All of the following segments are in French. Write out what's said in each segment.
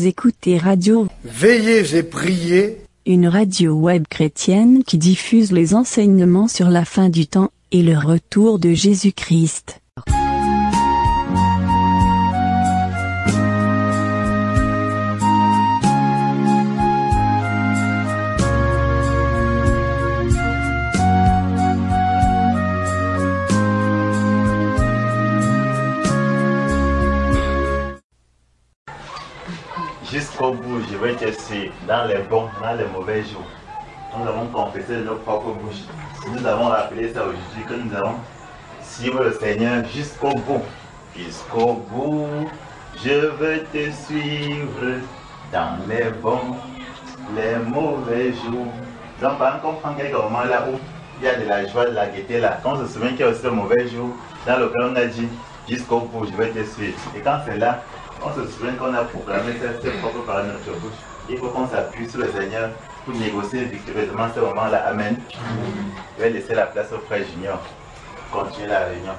Vous écoutez Radio Veillez et priez, une radio web chrétienne qui diffuse les enseignements sur la fin du temps et le retour de Jésus-Christ. Jusqu'au bout, je vais te suivre dans les bons, dans les mauvais jours. Nous avons confessé de nos propres bouches. Nous avons rappelé ça aujourd'hui que nous allons suivre le Seigneur jusqu'au bout. Jusqu'au bout, je vais te suivre dans les bons, les mauvais jours. Donc, par exemple, on prend quelques moments là où il y a de la joie, de la gaieté là. Quand on se souvient qu'il y a aussi le mauvais jour, dans lequel on a dit jusqu'au bout, je vais te suivre. Et quand c'est là, on se souvient qu'on a proclamé ses propres par notre bouche. Il faut qu'on s'appuie sur le Seigneur pour négocier victorieusement ce moment-là. Amen. Je vais laisser la place au frère Junior. Continuer la réunion.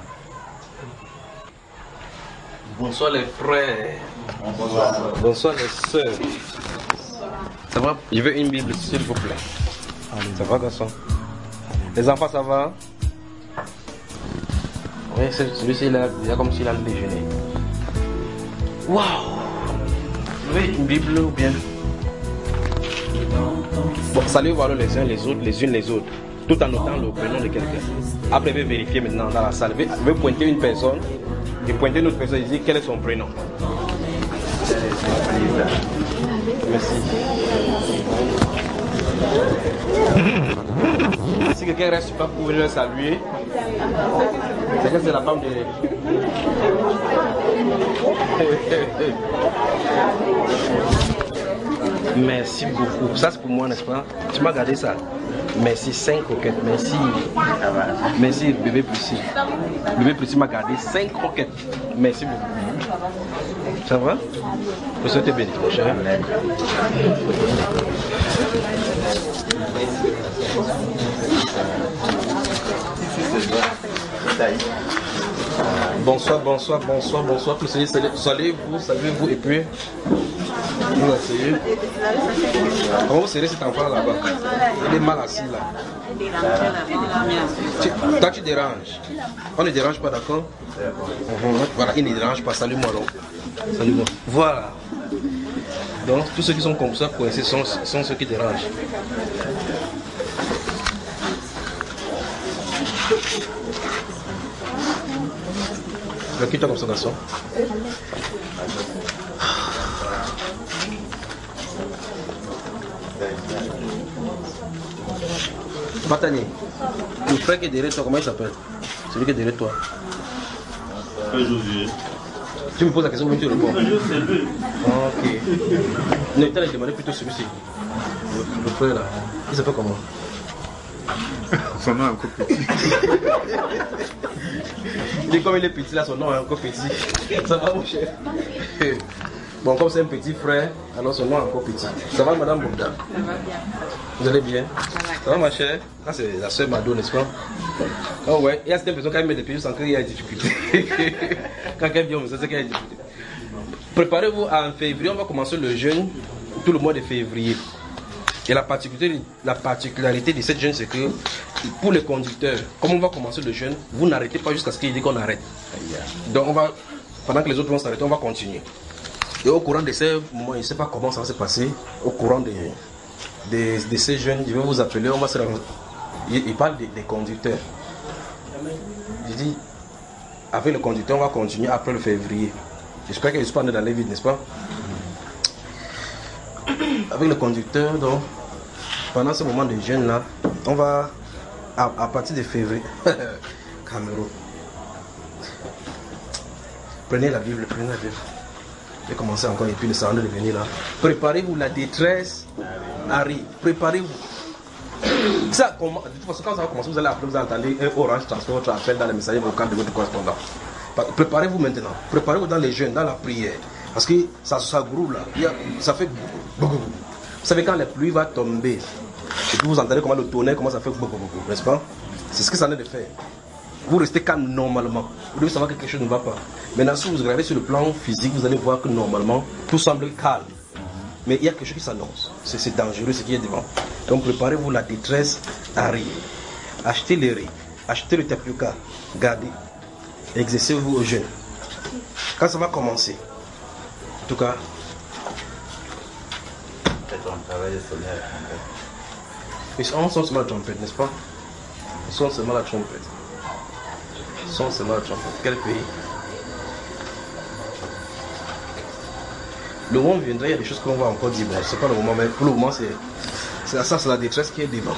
Bonsoir les frères. Bonsoir. Bonsoir les sœurs. Ça va? Je veux une Bible s'il vous plaît. Ça va garçon? Les enfants ça va? Oui, celui-ci il a comme s'il a le déjeuner. Waouh! Vous avez une Bible ou bien? Bon, saluez-vous les uns les autres, les unes les autres, tout en notant le prénom de quelqu'un. Après, vous vérifier maintenant dans la salle. Vous pouvez pointer une personne et pointer une autre personne et dire quel est son prénom. Merci. Si quelqu'un reste pas pour venir le saluer, c'est que c'est la femme de... Merci beaucoup. Ça c'est pour moi, n'est-ce pas? Tu m'as gardé ça. Merci, 5 croquettes. Merci. Merci, bébé Plussy. Bébé Plussy m'a gardé 5 croquettes. Merci beaucoup. Ça va? Je souhaite béni, mon cher. Bonsoir, bonsoir, bonsoir, bonsoir. Saluez-vous et puis vous asseyez. Comment vous serrez cet enfant là-bas? Il est mal assis là. Toi tu déranges. On ne dérange pas, d'accord? Voilà, il ne dérange pas. Salut-moi donc. Salut-moi. Voilà. Donc tous ceux qui sont comme ça coincés sont ceux qui dérangent. Quitte-toi comme ça, garçon. Batani, le frère qui est derrière toi, comment il s'appelle? Celui qui est derrière toi. Tu me poses la question, mais tu réponds. Ok. Non, tu as demandé plutôt celui-ci. Le frère là. Il s'appelle comment? Son nom est encore petit. Dis comme il est petit là, son nom est encore petit. Ça va mon cher? Bon, comme c'est un petit frère, alors son nom est encore petit. Ça va madame Bouddha? Ça va bien. Vous allez bien? Ça va ma chère? Là c'est la soeur Mado, n'est-ce pas? Oh ouais, il y a certaines personnes qui mettent des pieds sans qu'il y ait des difficultés. Quand quelqu'un vient, on sait qu'il y a des difficultés. Préparez-vous en février, on va commencer le jeûne tout le mois de février. Et la particularité de cette jeûne, c'est que pour les conducteurs, comme on va commencer le jeûne, vous n'arrêtez pas jusqu'à ce qu'il dit qu'on arrête. Donc on va, pendant que les autres vont s'arrêter, on va continuer. Et au courant de ces moments, je ne sais pas comment ça va se passer, au courant de ces jeûnes, je vais vous appeler, on va se rencontrer. Il parle des conducteurs. Je dis, avec le conducteur, on va continuer après le février. J'espère que je ne suis pas dans les vides, n'est-ce pas? Avec le conducteur, donc, pendant ce moment de jeûne là, on va, à partir de février, Cameroun. Prenez la Bible. Je vais commencer encore et puis le salon de venir là. Préparez-vous, la détresse arrive. Préparez-vous. Ça, de toute façon, quand ça va commencer, vous allez entendre un orange transport votre appel dans les messages vocaux de votre correspondant. Préparez-vous maintenant. Préparez-vous dans les jeûnes, dans la prière. Parce que ça grouille là. Ça fait beaucoup. Vous savez quand la pluie va tomber, et puis vous entendez comment le tonnerre commence à faire beaucoup, n'est-ce pas? C'est ce que ça en est de faire. Vous restez calme normalement. Vous devez savoir que quelque chose ne va pas. Maintenant, si vous regardez sur le plan physique, vous allez voir que normalement, tout semble calme. Mais il y a quelque chose qui s'annonce. C'est dangereux ce qui est devant. Donc préparez-vous, la détresse arrive. Achetez les riz, achetez le tapioca, gardez. Exercez-vous au jeûne. Quand ça va commencer, en tout cas, ils sont seulement la trompette, n'est-ce pas? Ils sont seulement la trompette. Ils sont seulement la trompette. Quel pays? Le moment viendra, il y a des choses qu'on va encore dire. Bon, c'est pas le moment, mais pour le moment, c'est la détresse qui est devant.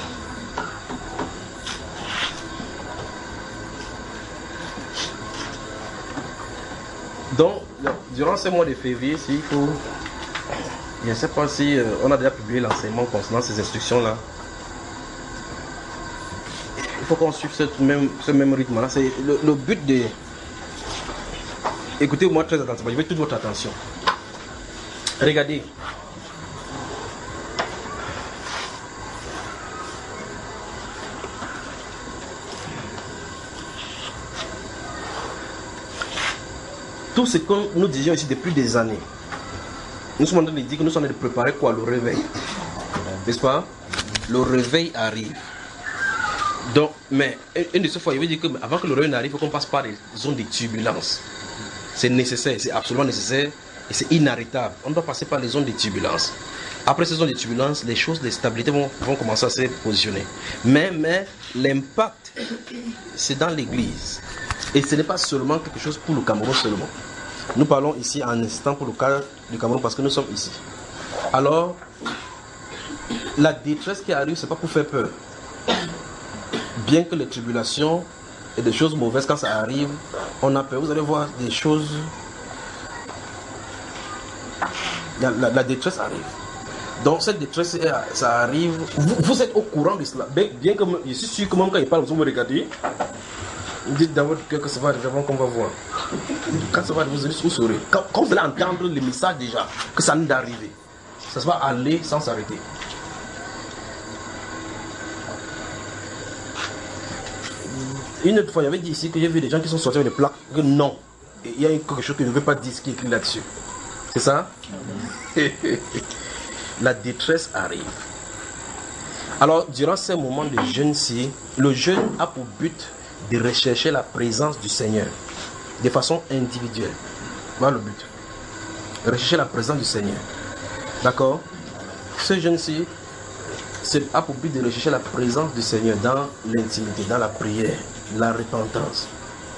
Donc, durant ces mois de février, s'il faut, je ne sais pas si on a déjà publié l'enseignement concernant ces instructions-là. Il faut qu'on suive ce même rythme-là. C'est le but de... Écoutez-moi très attentivement, je veux toute votre attention. Regardez. Tout ce que nous disions ici depuis des années, nous sommes en train de dire que nous sommes en train de préparer quoi? Le réveil. N'est-ce pas? Le réveil arrive. Donc, mais une de ces fois, il veut dire qu'avant que le réveil n'arrive, il faut qu'on passe par des zones de turbulence. C'est nécessaire, c'est absolument nécessaire et c'est inarrêtable. On doit passer par les zones de turbulence. Après ces zones de turbulence, les choses, les stabilités vont commencer à se positionner. Mais l'impact, c'est dans l'église. Et ce n'est pas seulement quelque chose pour le Cameroun seulement. Nous parlons ici en instant pour le cas du Cameroun parce que nous sommes ici. Alors, la détresse qui arrive, ce n'est pas pour faire peur. Bien que les tribulations et des choses mauvaises, quand ça arrive, on a peur. Vous allez voir des choses... La détresse arrive. Donc cette détresse, ça arrive... Vous êtes au courant de cela. Bien que je suis sûr que même quand il parle, vous me regardez. Vous dites dans votre cœur que ça va arriver avant qu'on va voir. Quand ça va arriver, vous saurez. Quand vous allez entendre le message déjà, que ça n'est d'arriver, ça va aller sans s'arrêter. Une autre fois, il y avait dit ici que j'ai vu des gens qui sont sortis avec des plaques, que non. Et il y a quelque chose que je ne veux pas dire, ce qui est écrit là-dessus. C'est ça? La détresse arrive. Alors, durant ces moments de jeûne-ci, le jeûne a pour but de rechercher la présence du Seigneur de façon individuelle. Voilà le but. Rechercher la présence du Seigneur. D'accord? Ce jeûne-ci a pour but de rechercher la présence du Seigneur dans l'intimité, dans la prière, la repentance.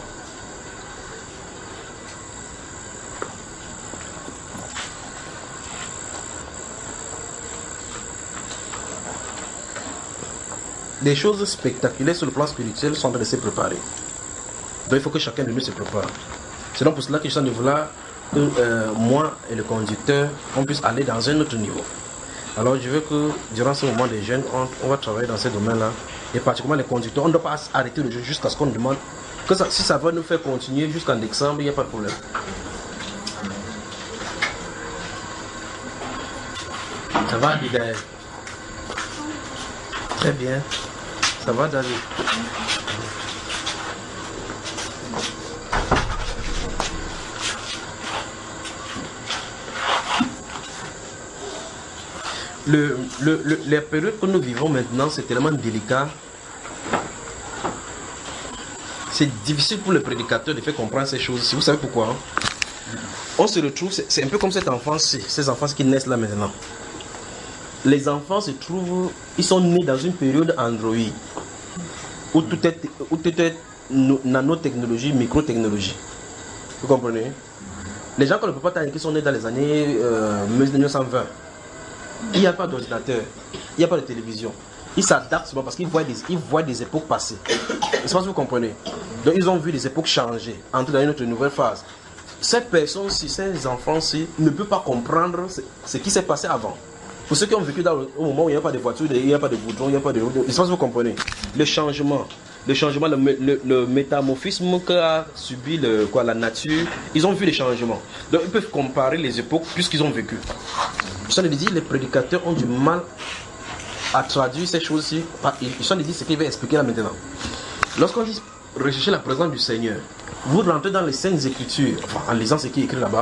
Des choses spectaculaires sur le plan spirituel sont en train de se préparer. Donc il faut que chacun de nous se prépare. C'est donc pour cela que je suis à ce niveau-là, que moi et le conducteur, on puisse aller dans un autre niveau. Alors je veux que durant ce moment des jeunes, on va travailler dans ces domaines-là. Et particulièrement les conducteurs, on ne doit pas arrêter le jeu jusqu'à ce qu'on demande. Que ça, si ça va nous faire continuer jusqu'en décembre, il n'y a pas de problème. Ça va, Abigail? Très bien. Ça va, David? La période que nous vivons maintenant, c'est tellement délicat. C'est difficile pour le prédicateur de faire comprendre ces choses. Vous savez pourquoi? On se retrouve, c'est un peu comme cette enfance, ces enfants qui naissent là maintenant. Les enfants se trouvent, ils sont nés dans une période Android, où tout est nanotechnologie, microtechnologie. Vous comprenez? Les gens qu'on ne peut pas t'indiquer sont nés dans les années 1920. Il n'y a pas d'ordinateur, il n'y a pas de télévision. Ils s'adaptent souvent parce qu'ils voient des époques passer. Je ne sais pas si vous comprenez. Donc ils ont vu des époques changer, entrer dans une autre nouvelle phase. Ces personnes-ci, ces enfants-ci, ne peuvent pas comprendre ce qui s'est passé avant. Pour ceux qui ont vécu au moment où il n'y a pas de voiture, il n'y a pas de goudron, il n'y a pas de... Je ne sais pas si vous comprenez. Le changement, le métamorphisme qu'a subi la nature, ils ont vu les changements. Donc ils peuvent comparer les époques puisqu'ils ont vécu. Je suis en train de dire, les prédicateurs ont du mal à traduire ces choses-ci. Je suis en train de dire ce qu'il va expliquer là maintenant. Lorsqu'on dit rechercher la présence du Seigneur, vous rentrez dans les Saintes Écritures, en lisant ce qui est écrit là-bas,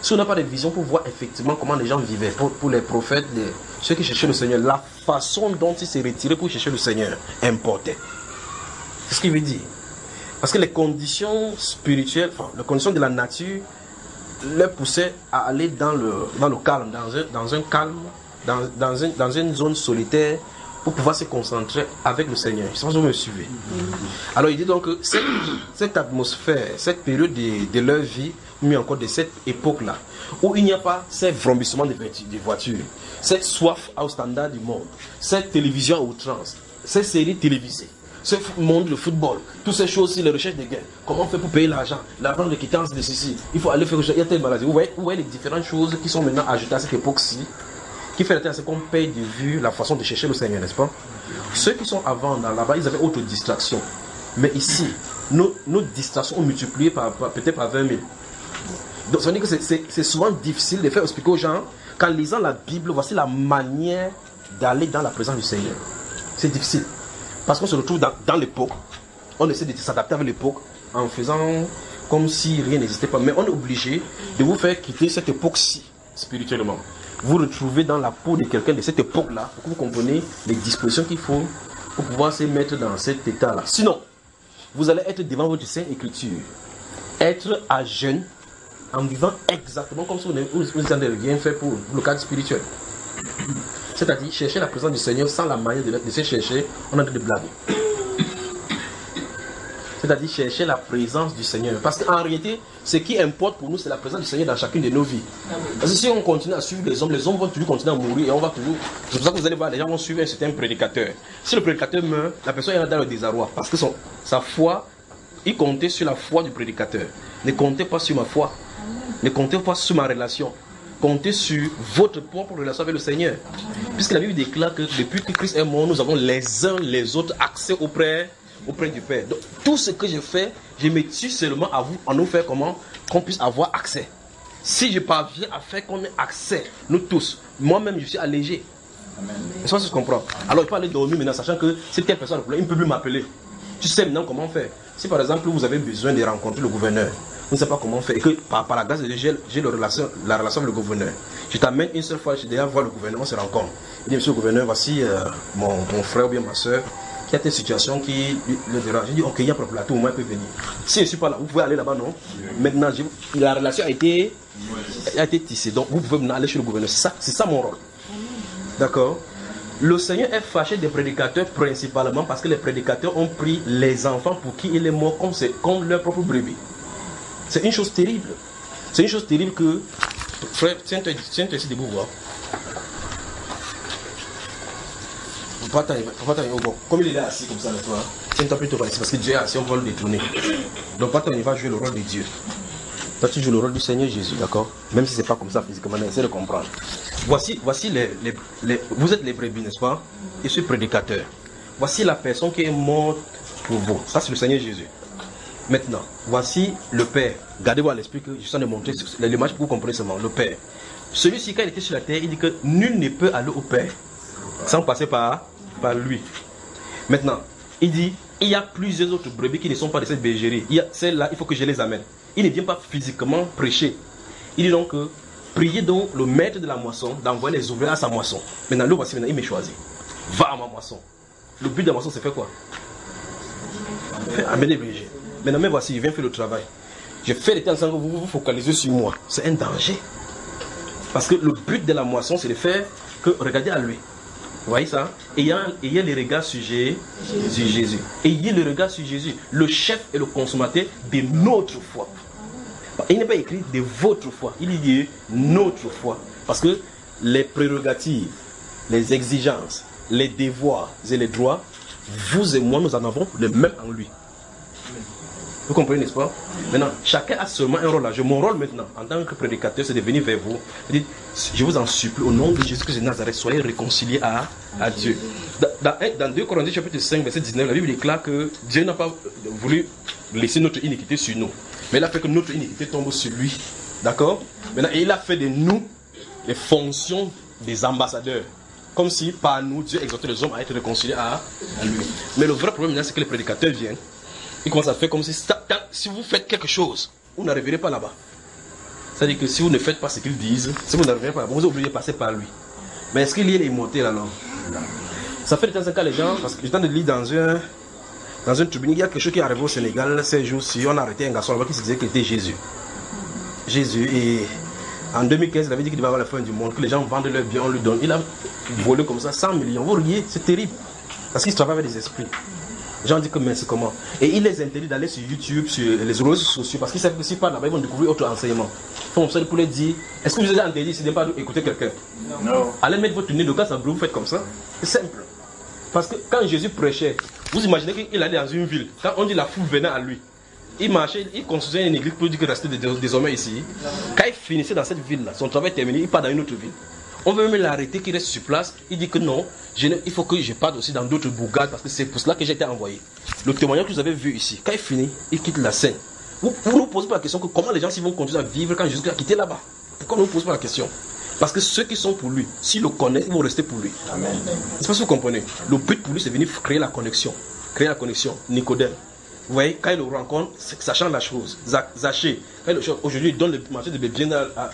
Si on n'a pas de vision pour voir effectivement comment les gens vivaient, pour les prophètes, ceux qui cherchaient le Seigneur, la façon dont ils s'est retirés pour chercher le Seigneur importait. C'est ce qu'il veut dire. Parce que les conditions spirituelles, enfin, les conditions de la nature, les poussaient à aller dans le calme, dans un calme, dans une zone solitaire, pour pouvoir se concentrer avec le Seigneur. Je sais pas si vous me suivez. Alors il dit donc que cette atmosphère, cette période de leur vie, mais encore de cette époque-là, où il n'y a pas ces vrombissements des voitures, cette soif au standard du monde, cette télévision à outrance, ces séries télévisées, ce monde, le football, toutes ces choses-ci, les recherches de gains, comment on fait pour payer l'argent, l'argent de quittance de ceci, il faut aller faire, il y a telle maladie. Vous voyez les différentes choses qui sont maintenant ajoutées à cette époque-ci, qui fait la c'est qu'on paye de vue la façon de chercher le Seigneur, n'est-ce pas? Ceux qui sont avant, là-bas, ils avaient autre distraction. Mais ici, nos distractions ont multiplié peut-être par 20 000. Donc ça veut dire que c'est souvent difficile de faire expliquer aux gens, qu'en lisant la Bible, voici la manière d'aller dans la présence du Seigneur. C'est difficile. Parce qu'on se retrouve dans l'époque, on essaie de s'adapter avec l'époque en faisant comme si rien n'existait pas. Mais on est obligé de vous faire quitter cette époque-ci, spirituellement. Vous retrouvez dans la peau de quelqu'un de cette époque-là, pour que vous compreniez les dispositions qu'il faut pour pouvoir se mettre dans cet état-là. Sinon, vous allez être devant votre Sainte Écriture, être à jeûne, en vivant exactement comme si vous avez rien fait pour le cadre spirituel. C'est-à-dire, chercher la présence du Seigneur sans la manière de se chercher, on a de blaguer. C'est-à-dire, chercher la présence du Seigneur. Parce qu'en réalité, ce qui importe pour nous, c'est la présence du Seigneur dans chacune de nos vies. Parce que si on continue à suivre les hommes vont toujours continuer à mourir et on va toujours... C'est pour ça que vous allez voir, les gens vont suivre un certain prédicateur. Si le prédicateur meurt, la personne est dans le désarroi. Parce que sa foi, il comptait sur la foi du prédicateur. Ne comptez pas sur ma foi. Ne comptez pas sur ma relation. Comptez sur votre propre relation avec le Seigneur. Puisque la Bible déclare que depuis que Christ est mort, nous avons les uns les autres accès auprès du Père. Donc, tout ce que je fais, je me tue seulement à vous, en nous faire comment qu'on puisse avoir accès. Si je parviens à faire qu'on ait accès, nous tous, moi-même je suis allégé. C'est ça que je comprends. Alors il faut aller dormir maintenant, sachant que si telle personne a un problème, il ne peut plus m'appeler. Tu sais maintenant comment faire. Si par exemple vous avez besoin de rencontrer le gouverneur, vous ne savez pas comment faire, et que par la grâce de Dieu, j'ai la relation avec le gouverneur. Je t'amène une seule fois, je déjà voir le gouverneur, on se rencontre. Il dit, monsieur le gouverneur, voici mon frère ou bien ma soeur, qui a des situations qui le dérangent. Je dis, ok, il y a un problème, tout le monde peut venir. Si je ne suis pas là, vous pouvez aller là-bas, non? Maintenant, la relation a été tissée, donc vous pouvez maintenant aller chez le gouverneur. C'est ça mon rôle. D'accord? Le Seigneur est fâché des prédicateurs principalement parce que les prédicateurs ont pris les enfants pour qui il est mort comme leur propre brebis. C'est une chose terrible. C'est une chose terrible que... Frère, tiens-toi ici debout, voir. Comme il est là assis comme ça, toi, tiens-toi plutôt par ici parce que Dieu est assis, on va le détourner. Donc, il va jouer le rôle de Dieu. Toi, tu joues le rôle du Seigneur Jésus, d'accord? Même si ce n'est pas comme ça physiquement, essaie de comprendre. Voici vous êtes les brebis, n'est-ce pas? Je suis prédicateur. Voici la personne qui est morte pour vous. Ça, c'est le Seigneur Jésus. Maintenant, voici le Père. Gardez-vous à l'esprit que je suis en train de montrer l'image pour que vous compreniez seulement. Le Père. Celui-ci, quand il était sur la terre, il dit que nul ne peut aller au Père sans passer par lui. Maintenant, il dit, il y a plusieurs autres brebis qui ne sont pas de cette bergerie. Celles-là, il faut que je les amène. Il ne vient pas physiquement prêcher. Il dit donc que priez donc le maître de la moisson d'envoyer les ouvriers à sa moisson. Maintenant, le voici, maintenant, il me choisit. Va à ma moisson. Le but de la moisson, c'est faire quoi? Amener les bergers. Maintenant, mais voici, je viens faire le travail. Je fais les temps ensemble, vous vous focalisez sur moi. C'est un danger. Parce que le but de la moisson, c'est de faire que, regardez à lui. Vous voyez ça? Ayant les regards sur Jésus. Ayez le regard sur Jésus, le chef et le consommateur de notre foi. Il n'est pas écrit de votre foi, il dit notre foi. Parce que les prérogatives, les exigences, les devoirs et les droits, vous et moi, nous en avons le même en lui. Vous comprenez, n'est-ce pas? Maintenant, chacun a seulement un rôle là. Mon rôle maintenant, en tant que prédicateur, c'est de venir vers vous. Je vous en supplie, au nom de Jésus-Christ de Nazareth, soyez réconciliés à Dieu. Dans 2 Corinthiens chapitre 5, verset 19, la Bible déclare que Dieu n'a pas voulu laisser notre iniquité sur nous. Mais il a fait que notre iniquité tombe sur lui. D'accord? Maintenant, il a fait de nous les fonctions des ambassadeurs. Comme si par nous, Dieu exhortait les hommes à être réconciliés à lui. Mais le vrai problème, c'est que les prédicateurs viennent. Il commence à faire comme si vous faites quelque chose, vous n'arriverez pas là-bas. C'est-à-dire que si vous ne faites pas ce qu'ils disent, si vous n'arrivez pas, vous êtes obligé de passer par lui. Mais est-ce qu'il y a les montées là, non? Ça fait de temps en temps les gens, parce que j'ai de lire dans une tribune, il y a quelque chose qui est arrivé au Sénégal ces jours-ci, on a arrêté un garçon là-bas qui se disait qu'il était Jésus. Jésus, et en 2015, il avait dit qu'il devait avoir la fin du monde, que les gens vendent leurs biens, on lui donne. Il a volé comme ça 100 millions. Vous riez, c'est terrible. Parce qu'il travaille avec des esprits. Les gens disent que mais c'est comment? Et il les interdit d'aller sur YouTube, sur les réseaux sociaux, parce qu'ils savent que s'ils parlent là-bas, ils vont découvrir autre enseignement. Ils font ça pour les dire, est-ce que vous êtes interdit si ce n'est pas d'écouter quelqu'un? Non. Allez mettre votre nez de cas, ça brûle, vous faites comme ça. C'est simple. Parce que quand Jésus prêchait, vous imaginez qu'il allait dans une ville, quand on dit la foule venait à lui, il marchait, il construisait une église pour dire qu'il restait désormais ici. Quand il finissait dans cette ville-là, son travail terminé, il part dans une autre ville. On veut même l'arrêter, qu'il reste sur place. Il dit que non, il faut que je parte aussi dans d'autres bourgades parce que c'est pour cela que j'ai été envoyé. Le témoignage que vous avez vu ici, quand il finit, il quitte la scène. Vous nous posez pas la question que comment les gens vont continuer à vivre quand Jésus a quitté là-bas. Pourquoi ne vous posez pas la question? Parce que ceux qui sont pour lui, s'ils le connaissent, ils vont rester pour lui. Amen. C'est pas ce que vous comprenez. Le but pour lui, c'est venir créer la connexion. Créer la connexion. Nicodème. Vous voyez, quand il le rencontre, ça change la chose. Zachée, aujourd'hui, il donne le marché de biens à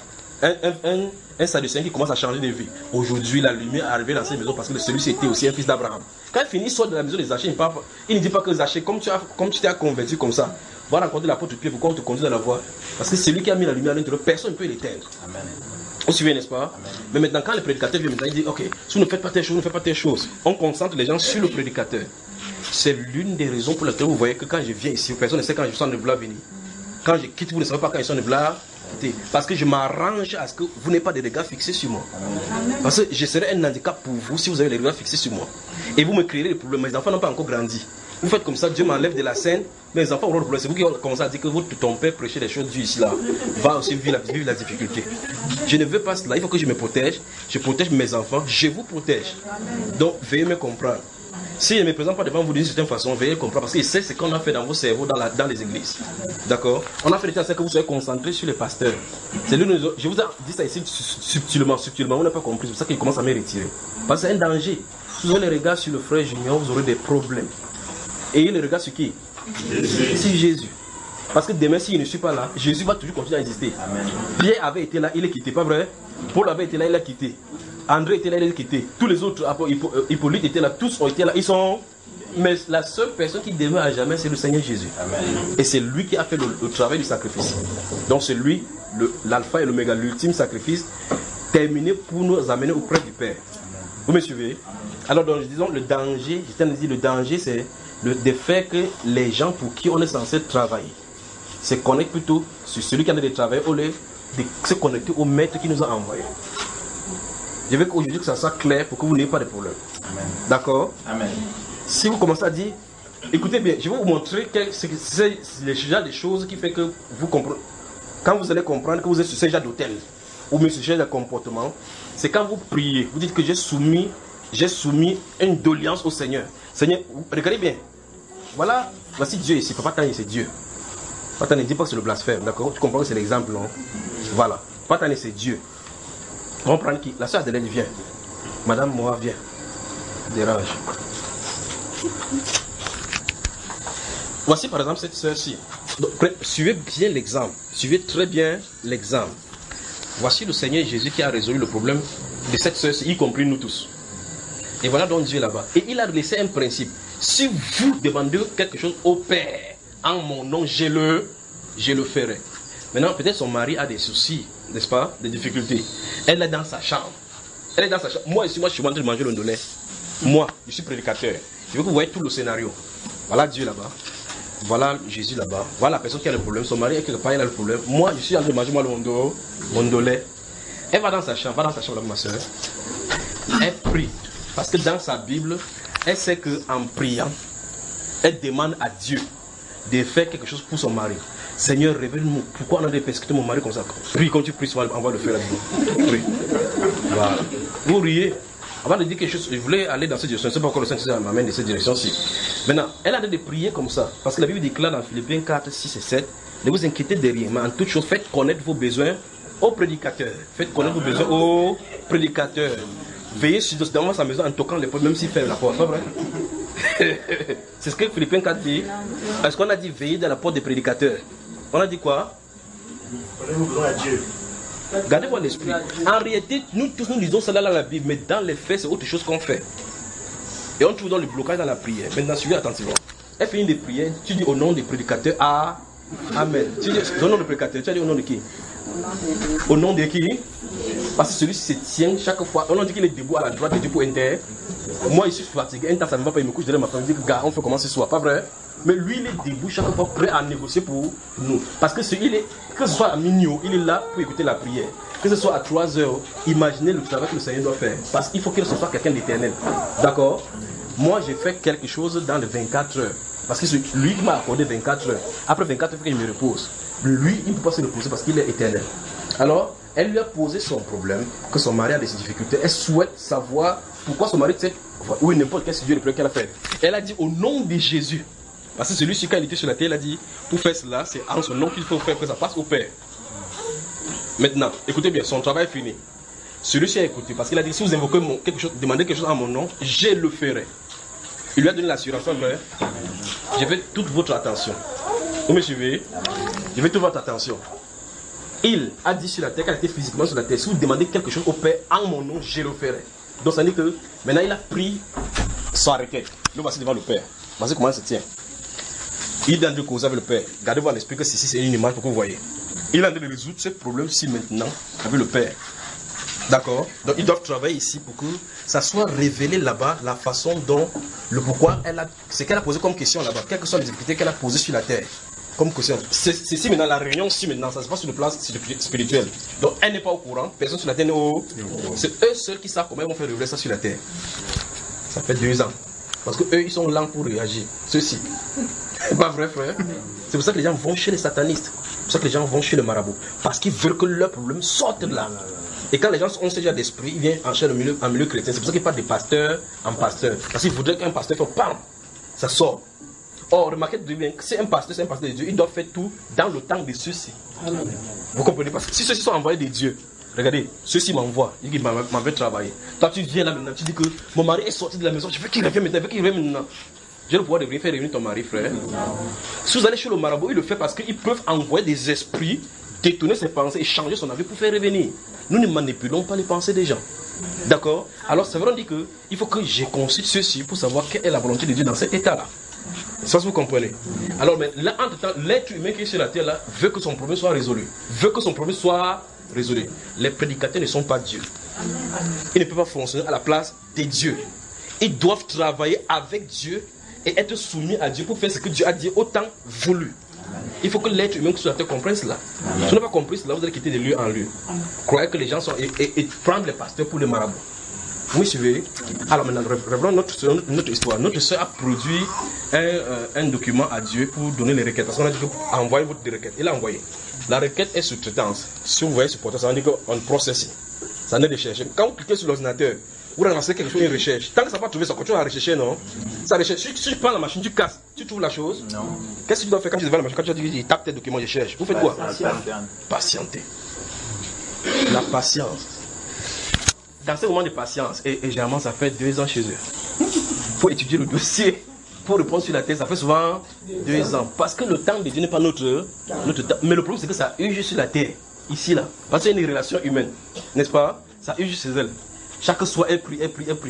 un Sadducéen qui commence à changer de vie. Aujourd'hui, la lumière est arrivée dans cette maison parce que celui-ci était aussi un fils d'Abraham. Quand il finit, il sort de la maison de Zachée, il ne dit pas que Zachée, comme tu t'es converti comme ça, va rencontrer l'apôtre Pierre, pourquoi on te conduit dans la voie? Parce que c'est lui qui a mis la lumière à l'intérieur, personne ne peut l'éteindre. Amen. Vous suivez, n'est-ce pas? Amen. Mais maintenant, quand le prédicateur vient, il dit, ok, si vous ne faites pas telle chose, ne faites pas telle chose, on concentre les gens sur le prédicateur. C'est l'une des raisons pour lesquelles vous voyez que quand je viens ici, personne ne sait quand je suis en vouloir venir. Quand je quitte, vous ne savez pas quand je suis en vouloir. Parce que je m'arrange à ce que vous n'ayez pas de regards fixés sur moi. Parce que je serai un handicap pour vous si vous avez les regards fixés sur moi. Et vous me créerez des problèmes. Mes enfants n'ont pas encore grandi. Vous faites comme ça, Dieu m'enlève de la scène. Mes enfants auront le problème. C'est vous qui commencez à dire que ton père prêchait des choses du ici là. Va aussi vivre la difficulté. Je ne veux pas cela. Il faut que je me protège. Je protège mes enfants. Je vous protège. Donc veuillez me comprendre. Si je ne me présente pas devant vous d'une certaine façon, veuillez comprendre. Parce que c'est ce qu'on a fait dans vos cerveaux, dans les églises. D'accord? On a fait des choses que vous soyez concentrés sur les pasteurs. Je vous ai dit ça ici subtilement. Vous n'avez pas compris. C'est pour ça qu'il commence à me retirer. Parce que c'est un danger. Si vous avez les regards sur le frère Junior, vous aurez des problèmes. Et les regards sur qui? Jésus. Sur Jésus. Parce que demain, s'il ne suis pas là, Jésus va toujours continuer à exister. Amen. Pierre avait été là, il est quitté, pas vrai? Paul avait été là, il a quitté. André était là, il est quitté. Tous les autres, Hippolyte était là, tous ont été là. Ils sont. Mais la seule personne qui demeure à jamais, c'est le Seigneur Jésus. Amen. Et c'est lui qui a fait le travail du sacrifice. Donc c'est lui, l'alpha et l'oméga, l'ultime sacrifice, terminé pour nous amener auprès du Père. Amen. Vous me suivez? Alors donc, disons, le danger, le danger, c'est le fait que les gens pour qui on est censé travailler se connectent plutôt sur celui qui a des travail au lieu de se connecter au maître qui nous a envoyés. Je veux qu'aujourd'hui que ça soit clair pour que vous n'ayez pas de problème. Amen. D'accord? Amen. Si vous commencez à dire, écoutez bien, je vais vous montrer que c'est le genre de choses qui fait que vous comprenez. Quand vous allez comprendre que vous êtes sur ce genre d'hôtel ou même sur ce genre de comportement, c'est quand vous priez, vous dites que j'ai soumis une doléance au Seigneur. Seigneur, regardez bien. Voilà, voici Dieu ici. Papa Tani, c'est Dieu. Papa Tani, ne dis pas que c'est le blasphème, d'accord? Tu comprends que c'est l'exemple, non? Voilà. Papa Tani, c'est Dieu. On prend qui? La soeur Adelaide vient. Madame Moa vient. Dérange. Voici par exemple cette soeur-ci. Suivez bien l'exemple. Suivez très bien l'exemple. Voici le Seigneur Jésus qui a résolu le problème de cette soeur-ci, y compris nous tous. Et voilà donc Dieu là-bas. Et il a laissé un principe. Si vous demandez quelque chose au Père, en mon nom, je le ferai. Maintenant, peut-être son mari a des soucis, n'est-ce pas, des difficultés. Elle est dans sa chambre. Moi, ici, je suis en train de manger le ndolé. Moi, je suis prédicateur. Je veux que vous voyez tout le scénario. Voilà Dieu là-bas. Voilà Jésus là-bas. Voilà la personne qui a le problème. Son mari est quelque part, il a le problème. Moi, je suis en train de manger mon ndolé. Elle va dans sa chambre là, ma soeur. Elle prie. Parce que dans sa Bible, elle sait qu'en priant, elle demande à Dieu de faire quelque chose pour son mari. Seigneur, révèle-nous pourquoi on a persécuté mon mari comme ça. Prie, quand tu pries, on va le faire là-dedans. Prie. Voilà. Vous riez. Avant de dire quelque chose, je voulais aller dans cette direction. Je ne sais pas pourquoi le Saint-Esprit m'amène dans cette direction-ci. Maintenant, elle a de prier comme ça. Parce que la Bible déclare dans Philippiens 4, 6 et 7, ne vous inquiétez de rien, mais en toute chose, faites connaître vos besoins au prédicateur. Faites connaître vos besoins au prédicateur. Veillez dans sa maison en toquant les portes, même s'il ferme la porte. C'est pas vrai? C'est ce que Philippiens 4 dit. Est-ce qu'on a dit veiller dans la porte des prédicateurs? On a dit quoi? Prenez-vous besoin à Dieu. Gardez-moi l'esprit. En réalité, nous tous nous lisons cela dans la Bible, mais dans les faits, c'est autre chose qu'on fait. Et on trouve dans le blocage dans la prière. Maintenant, suivez attentivement. Elle finit des prières, tu dis au nom des prédicateurs, Amen. Tu dis au nom des prédicateurs, tu as dit au nom de qui? Au nom de qui? Parce que celui-ci se tient chaque fois. On dit qu'il est debout à la droite de Dieu pour inter. Moi, je suis fatigué. Un temps, ça ne va pas, il me couche derrière ma femme. Je dis que, gars, on fait comment ce soir? Pas vrai? Mais lui, il est debout chaque fois, prêt à négocier pour nous. Parce que que ce soit à minuit, il est là pour écouter la prière. Que ce soit à 3 heures, imaginez le travail que le Seigneur doit faire. Parce qu'il faut qu'il soit quelqu'un d'éternel. D'accord? Moi, j'ai fait quelque chose dans les 24 heures. Parce que c'est lui qui m'a accordé 24 heures. Après 24 heures, il me repose. Lui, il ne peut pas se reposer parce qu'il est éternel. Alors, elle lui a posé son problème, que son mari a des difficultés. Elle souhaite savoir pourquoi son mari, tu sais, ou n'importe quel sujet qu'elle a fait. Elle a dit au nom de Jésus. Parce que celui-ci, quand il était sur la terre, il a dit, pour faire cela, c'est en son nom qu'il faut faire que ça passe au Père. Maintenant, écoutez bien, son travail est fini. Celui-ci a écouté, parce qu'il a dit, si vous invoquez quelque chose, demandez quelque chose en mon nom, je le ferai. Il lui a donné l'assurance, vrai. Je veux toute votre attention. Vous me suivez? Je veux toute votre attention. Il a dit sur la terre, quand il était physiquement sur la terre, si vous demandez quelque chose au Père, en mon nom, je le ferai. Donc ça dit que maintenant il a pris sa requête. Le voici devant le Père. Voici comment il se tient. Il est en train de causer avec le Père. Gardez-vous à l'esprit que ceci c'est une image pour que vous voyez. Il est en train de résoudre ce problème-ci maintenant avec le Père. D'accord? Donc ils doivent travailler ici pour que ça soit révélé là-bas, la façon dont, le pourquoi ce qu'elle a posé comme question là-bas, quelles que soient les difficultés qu'elle a posées sur la terre. Comme question. C'est ici maintenant, la réunion, si maintenant, ça se passe sur le plan spirituel. Donc elle n'est pas au courant, personne sur la terre n'est au. C'est eux seuls qui savent comment ils vont faire révéler ça sur la terre. Ça fait 2 ans. Parce que eux, ils sont lents pour réagir. Ceux-ci. C'est pas vrai, frère? C'est pour ça que les gens vont chez les satanistes. C'est pour ça que les gens vont chez les marabouts. Parce qu'ils veulent que leur problème sorte de là. Et quand les gens ont ce genre d'esprit, ils viennent en chair en milieu chrétien. C'est pour ça qu'ils parlent de pasteur en pasteur. Parce qu'ils voudraient qu'un pasteur fasse PAM, ça sort. Or, remarquez bien que c'est un pasteur de Dieu. Il doit faire tout dans le temps de ceux-ci. Vous comprenez? Parce que si ceux-ci sont envoyés de Dieu, regardez, ceux-ci m'envoient, ils m'envoient travailler. Toi, tu viens là maintenant, tu dis que mon mari est sorti de la maison, je veux qu'il revienne maintenant, je veux qu'il revienne maintenant. J'ai le pouvoir de faire revenir ton mari, frère. Si vous allez chez le marabout, il le fait parce qu'ils peuvent envoyer des esprits, détourner ses pensées et changer son avis pour faire revenir. Nous ne manipulons pas les pensées des gens. D'accord? Alors, c'est vrai, on dit qu'il faut que je consulte ceci pour savoir quelle est la volonté de Dieu dans cet état-là. Ça, vous comprenez? Alors, mais là, entre-temps, l'être humain qui est sur la terre là veut que son problème soit résolu. Veut que son problème soit résolu. Les prédicateurs ne sont pas Dieu. Ils ne peuvent pas fonctionner à la place des dieux. Ils doivent travailler avec Dieu et être soumis à Dieu pour faire ce que Dieu a dit autant voulu. Il faut que l'être humain sur la terre comprenne cela. Si vous n'avez pas compris cela, vous allez quitter de lieu en lieu. Croyez que les gens sont et prendre les pasteurs pour les marabouts. Vous me suivez? Alors maintenant, revenons notre histoire. Notre soeur a produit un document à Dieu pour donner les requêtes. Parce qu'on a dit envoyez votre requête. Il a envoyé. La requête est sous traitance. Si vous voyez ce portail, ça veut dire qu'on processe. Ça n'est de chercher. Quand vous cliquez sur l'ordinateur, vous relancez quelque chose, une recherche. Tant que ça n'a pas trouvé, ça continue à rechercher, non? Ça recherche. Si tu prends la machine, tu casses, tu trouves la chose. Non. Qu'est-ce que tu dois faire quand tu es devant la machine? Quand tu dis, tape tes documents, je cherche. Vous faites quoi? Patienter. La patience. Dans ce moment de patience, et généralement ça fait 2 ans chez eux. Pour étudier le dossier, pour répondre sur la thèse, ça fait souvent 2 ans. Parce que le temps de Dieu n'est pas notre temps. Mais le problème c'est que ça urge sur la terre, ici là. Parce qu'il y a une relation humaine, n'est-ce pas? Ça urge chez elle. Chaque soir elle prie.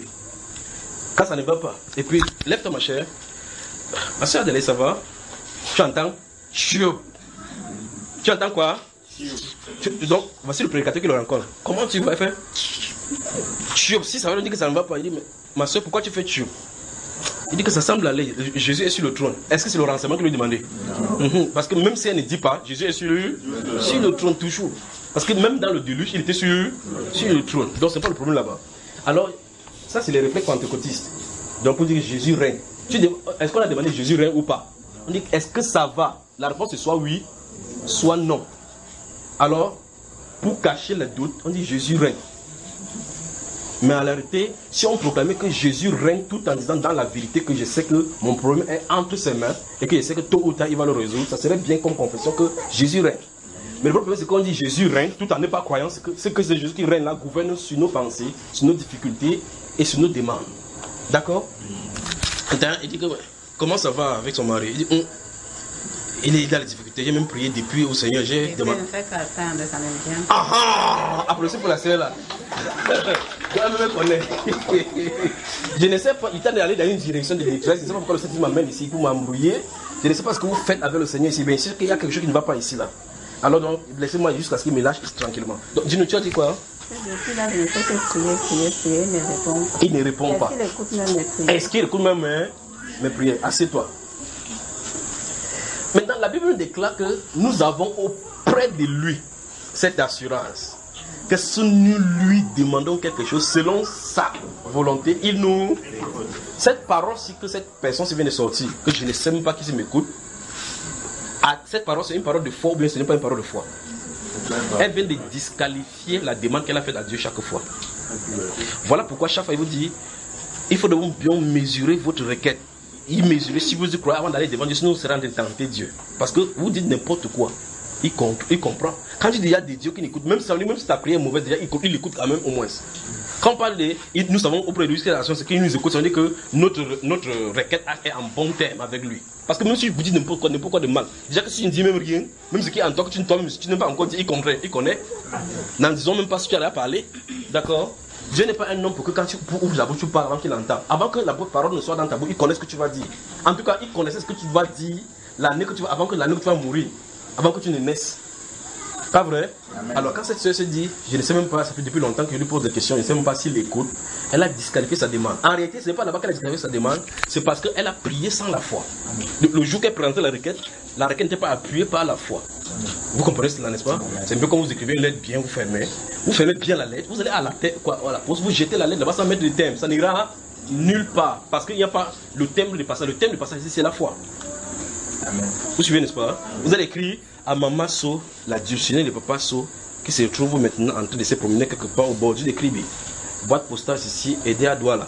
Quand ça ne va pas, et puis lève-toi ma chère. Ma soeur Adèle, ça va? Tu entends? Chio. Tu entends quoi? Donc, voici le prédicateur qui le rencontre. Comment tu vas faire? Chio. Si ça veut dire que ça ne va pas, il dit, mais ma soeur, pourquoi tu fais chio? Il dit que ça semble aller. Jésus est sur le trône. Est-ce que c'est le renseignement qu'il lui demandait? Parce que même si elle ne dit pas, Jésus est sur le trône toujours. Parce que même dans le déluge, il était sur le trône. Donc, ce n'est pas le problème là-bas. Alors, ça, c'est les réflexes pentecôtistes. Donc, pour dire que Jésus règne. Est-ce qu'on a demandé Jésus règne ou pas? On dit, est-ce que ça va? La réponse est soit oui, soit non. Alors, pour cacher le doute, on dit Jésus règne. Mais en réalité, si on proclamait que Jésus règne tout en disant dans la vérité que je sais que mon problème est entre ses mains et que je sais que tôt ou tard il va le résoudre, ça serait bien comme confession que Jésus règne. Mais le problème c'est qu'on dit Jésus règne tout en ne pas croyant, c'est que c'est Jésus qui règne là, gouverne sur nos pensées, sur nos difficultés et sur nos demandes. D'accord? Il dit que comment ça va avec son mari? Il est dans les difficultés. J'ai même prié depuis au Seigneur. J'ai demandé. Applaudissez pour la sœur là. Je ne sais pas, il t'a d'aller dans une direction de détresse. Je ne sais pas pourquoi le Seigneur m'amène ici pour m'embrouiller. Je ne sais pas ce que vous faites avec le Seigneur ici. Bien sûr qu'il y a quelque chose qui ne va pas ici là. Alors donc, laissez-moi jusqu'à ce qu'il me lâche tranquillement. Donc, dis-nous, tu as dit quoi? Je suis là, je ne fais que prier, il ne répond pas. Il ne répond pas. Est-ce qu'il écoute même mes prières? Est-ce qu'il écoute même mes prières? Assieds-toi. Maintenant, la Bible nous déclare que nous avons auprès de lui cette assurance. Que si nous lui demandons quelque chose selon sa volonté, il nous... Cette parole-ci que cette personne vient de sortir, que je ne sais même pas qui m'écoute, cette parole c'est une parole de foi ou bien ce n'est pas une parole de foi. Elle vient de disqualifier la demande qu'elle a faite à Dieu chaque fois. Voilà pourquoi chaque fois il vous dit, il faut donc bien mesurer votre requête. Il mesure, si vous y croyez avant d'aller devant Dieu, sinon vous serez en train de tenter Dieu. Parce que vous dites n'importe quoi. Il comprend. Quand tu dis il y a des dieux qui n'écoutent, même si ta prière est mauvaise, déjà, il écoute quand même au moins. Quand on parle de. Nous savons auprès de lui, c'est qu'il nous écoute, ça veut dire que notre requête est en bon terme avec lui. Parce que même si je vous dis n'importe quoi de mal, déjà que si je ne dis même rien, même ce qui est en toi que tu n'as pas encore dit, il connaît. N'en disons même pas ce que tu as parlé. D'accord? Dieu n'est pas un homme pour que quand tu ouvres la bouche, tu parles avant qu'il entende. Avant que la parole ne soit dans ta bouche, il connaît ce que tu vas dire. En tout cas, il connaissait ce que tu vas dire avant que l'année que tu vas mourir, avant que tu ne naisses. Pas vrai? Amen. Alors quand cette soeur se dit, je ne sais même pas, ça fait depuis longtemps que je lui pose des questions, je ne sais même pas s'il écoute, elle a disqualifié sa demande. En réalité, ce n'est pas là-bas qu'elle a disqualifié sa demande, c'est parce qu'elle a prié sans la foi. Le jour qu'elle présentait la requête n'était pas appuyée par la foi. Vous comprenez cela, n'est-ce pas? C'est un peu comme vous écrivez une lettre bien, vous fermez bien la lettre, vous allez à la tête, à la pause, vous jetez la lettre là-bas sans mettre de thème, ça n'ira nulle part, parce qu'il n'y a pas le thème de passage. Le thème de passage ici, c'est la foi. Amen. Vous suivez, n'est-ce pas? Vous allez écrire à Maman So, la dulcinée de Papa So, qui se trouve maintenant en train de se promener quelque part au bord du Kribi. Boîte postale ici, aider à Douala.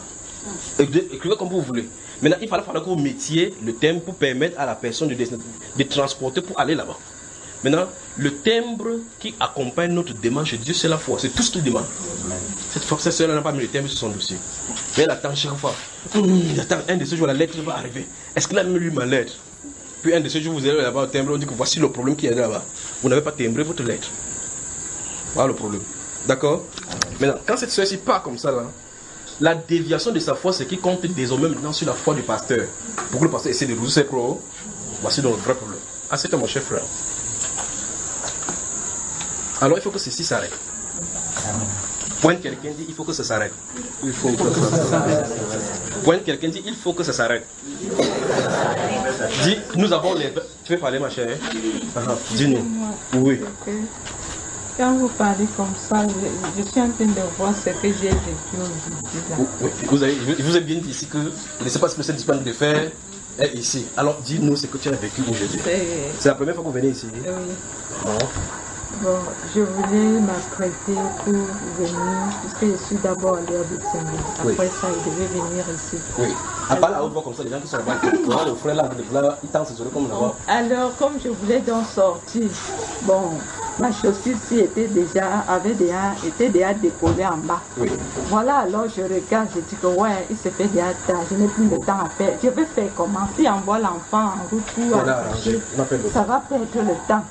Écrivez comme vous voulez. Maintenant, il fallait que vous mettiez le thème pour permettre à la personne de transporter pour aller là-bas. Maintenant, le timbre qui accompagne notre demande chez Dieu, c'est la foi. C'est tout ce qu'il demande. Cette fois, cette soeur n'a pas mis le timbre sur son dossier. Mais elle attend chaque fois. Il attend un de ces jours, la lettre va arriver. Est-ce qu'il a même lu ma lettre? Puis un de ces jours, vous allez là-bas au timbre, on dit que voici le problème qui est là-bas. Vous n'avez pas timbré votre lettre. Voilà le problème. D'accord? Maintenant, quand cette soeur-ci part comme ça, là, la déviation de sa foi, c'est qu'il compte désormais maintenant sur la foi du pasteur. Pour que le pasteur essaie de résoudre ses problèmes. Voici donc le vrai problème. Ah, c'est mon cher frère. Alors il faut que ceci s'arrête. Pointe quelqu'un dit il faut que ça s'arrête. Il faut que ça s'arrête. Pointe quelqu'un dit il faut que ça s'arrête. Dis, nous avons les... Tu veux parler ma chère? Dis-nous. Oui. Quand vous parlez comme ça, je suis en train de voir ce que j'ai vécu aujourd'hui. Oui. Vous avez bien dit ici que je ne sais pas ce que c'est disponible de faire est ici. Alors dis-nous ce que tu as vécu aujourd'hui. C'est la première fois que vous venez ici? Oui. Bon, je voulais m'apprêter pour venir, puisque je suis d'abord allée à Bitsemi. Après ça, je devais venir ici. Oui. À part la haute voix comme ça, les gens qui sont là-bas, le frère là, ils tendent ses oreilles comme là-bas. Alors, comme je voulais donc sortir, bon, ma chaussure était déjà déposée en bas. Oui. Voilà, alors je regarde, je dis que ouais, il se fait déjà tard, je n'ai plus le temps à faire. Je vais faire comment? Si on voit l'enfant en route pour arranger, ça va perdre le temps.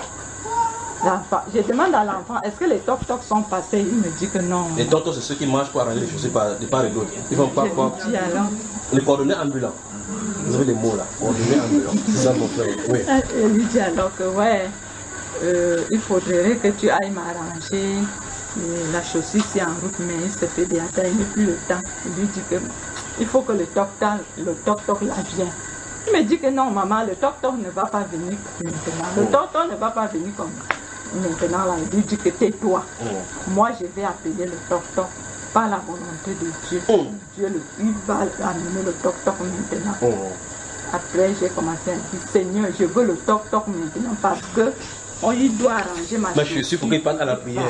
Je demande à l'enfant, est-ce que les toc-toc sont passés? Il me dit que non. Les toc-toc, c'est ceux qui marchent pour arranger les choses de part et d'autre. Ils vont pas quoi? Les coordonnées ambulants. Vous avez les mots là, coordonnées ambulants. C'est ça mon frère. Oui. Je lui dis alors que ouais, il faudrait que tu ailles m'arranger la chaussure ici en route, mais il se fait déjà tard, il n'a plus le temps. Il lui dit que il faut que le toc-toc là vienne. Il me dit que non, maman, le toc-toc ne va pas venir maintenant. Le toc-toc ne va pas venir comme maintenant. Là, il lui dit que tais-toi. Moi, je vais appeler le toc-toc par la volonté de Dieu. Dieu, il va amener le toc-toc maintenant. Après, j'ai commencé à dire, Seigneur, je veux le toc-toc maintenant parce que il doit arranger ma chaussure. Je suis pour qu'il parle à la prière.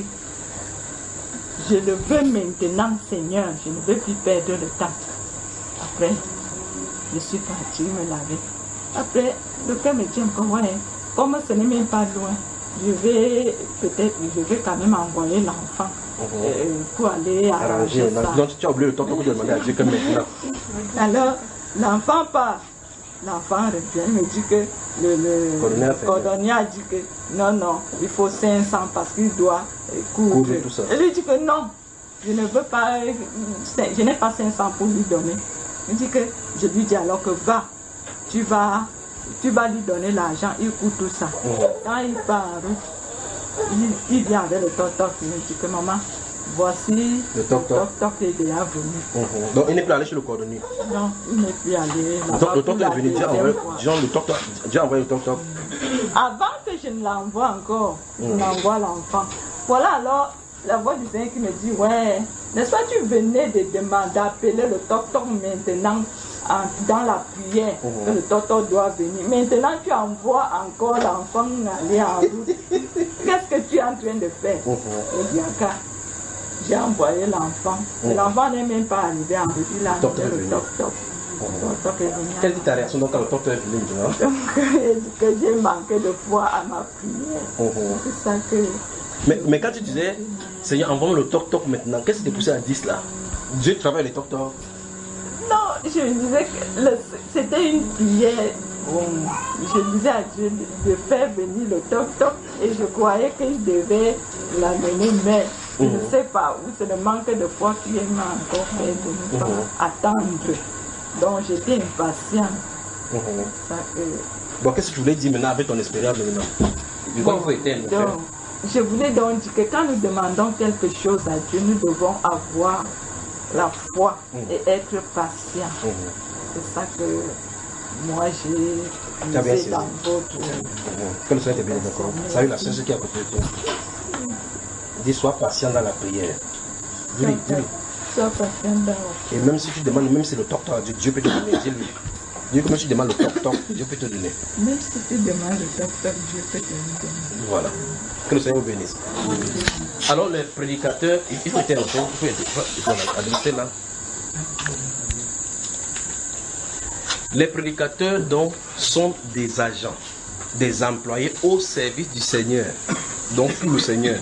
Je le veux maintenant, Seigneur. Je ne veux plus perdre le temps. Après, je suis partie me laver. Après, le cœur me dit encore, ouais, comme ce n'est même pas loin, je vais quand même envoyer l'enfant pour aller arranger ça. Donc tu as oublié le temps que vous demandez à Dieu que maintenant. Alors, l'enfant part. l'enfant revient, il me dit que le cordonnier a dit que non, il faut 500 parce qu'il doit coudre tout ça. Et lui dit que non, je ne veux pas, je n'ai pas 500 pour lui donner. Il dit que, je lui dis alors que va, tu vas lui donner l'argent, il coûte tout ça. Quand il part en route, il vient avec le toc-toc, il me dit que maman, voici le toc-toc est déjà venu. Donc il n'est plus allé chez le cordonnier. Non, il n'est plus allé. Donc le toc-toc est venu, déjà envoyé le toc-toc. Avant que je ne l'envoie encore, je l'envoie l'enfant. Voilà alors la voix du Seigneur qui me dit, ouais, n'est-ce pas, tu venais de demander d'appeler le toc-toc maintenant dans la prière, que le toc-toc doit venir. Maintenant tu envoies encore l'enfant aller en route. Qu'est-ce que tu es en train de faire? Et bien, j'ai envoyé l'enfant. L'enfant n'est même pas arrivé en route, il a envoyé le toc-toc. Quelle était ta réaction donc quand le toc-toc est venu maintenant? Donc, que j'ai manqué de foi à ma prière. C'est ça que... Mais quand tu disais, Seigneur, envoie-moi le toc-toc maintenant, qu'est-ce qui t'est poussé à dire cela? Dieu travaille les toc-toc. Non, je disais que c'était une prière. Je disais à Dieu de faire venir le toc-toc et je croyais qu'il devait l'amener, mais je ne sais pas où. C'est le manque de foi qui m'a encore fait de ne pas attendre. Donc j'étais impatient. Ça que... Bon, qu'est-ce que tu voulais dire maintenant avec ton expérience maintenant? Donc, je voulais donc dire que quand nous demandons quelque chose à Dieu, nous devons avoir la foi et être patient. C'est ça que moi j'ai misé dans votre... Que le Seigneur te bénisse d'accord. Ça a eu la seule qui est à côté de toi. Dis, sois patient dans la prière. Dis-lui. Sois patient dans la prière. Et même si tu demandes, même si le toc-toc à Dieu, Dieu peut te donner. Dis-lui. Dis que même si tu demandes le toc-toc, Dieu peut te donner. Même si tu demandes le toc-toc, Dieu peut te donner. Voilà. Que le Seigneur vous bénisse. Alors les prédicateurs, il faut être un peu, il faut adresser là. Les prédicateurs donc sont des agents, des employés au service du Seigneur, donc pour le Seigneur.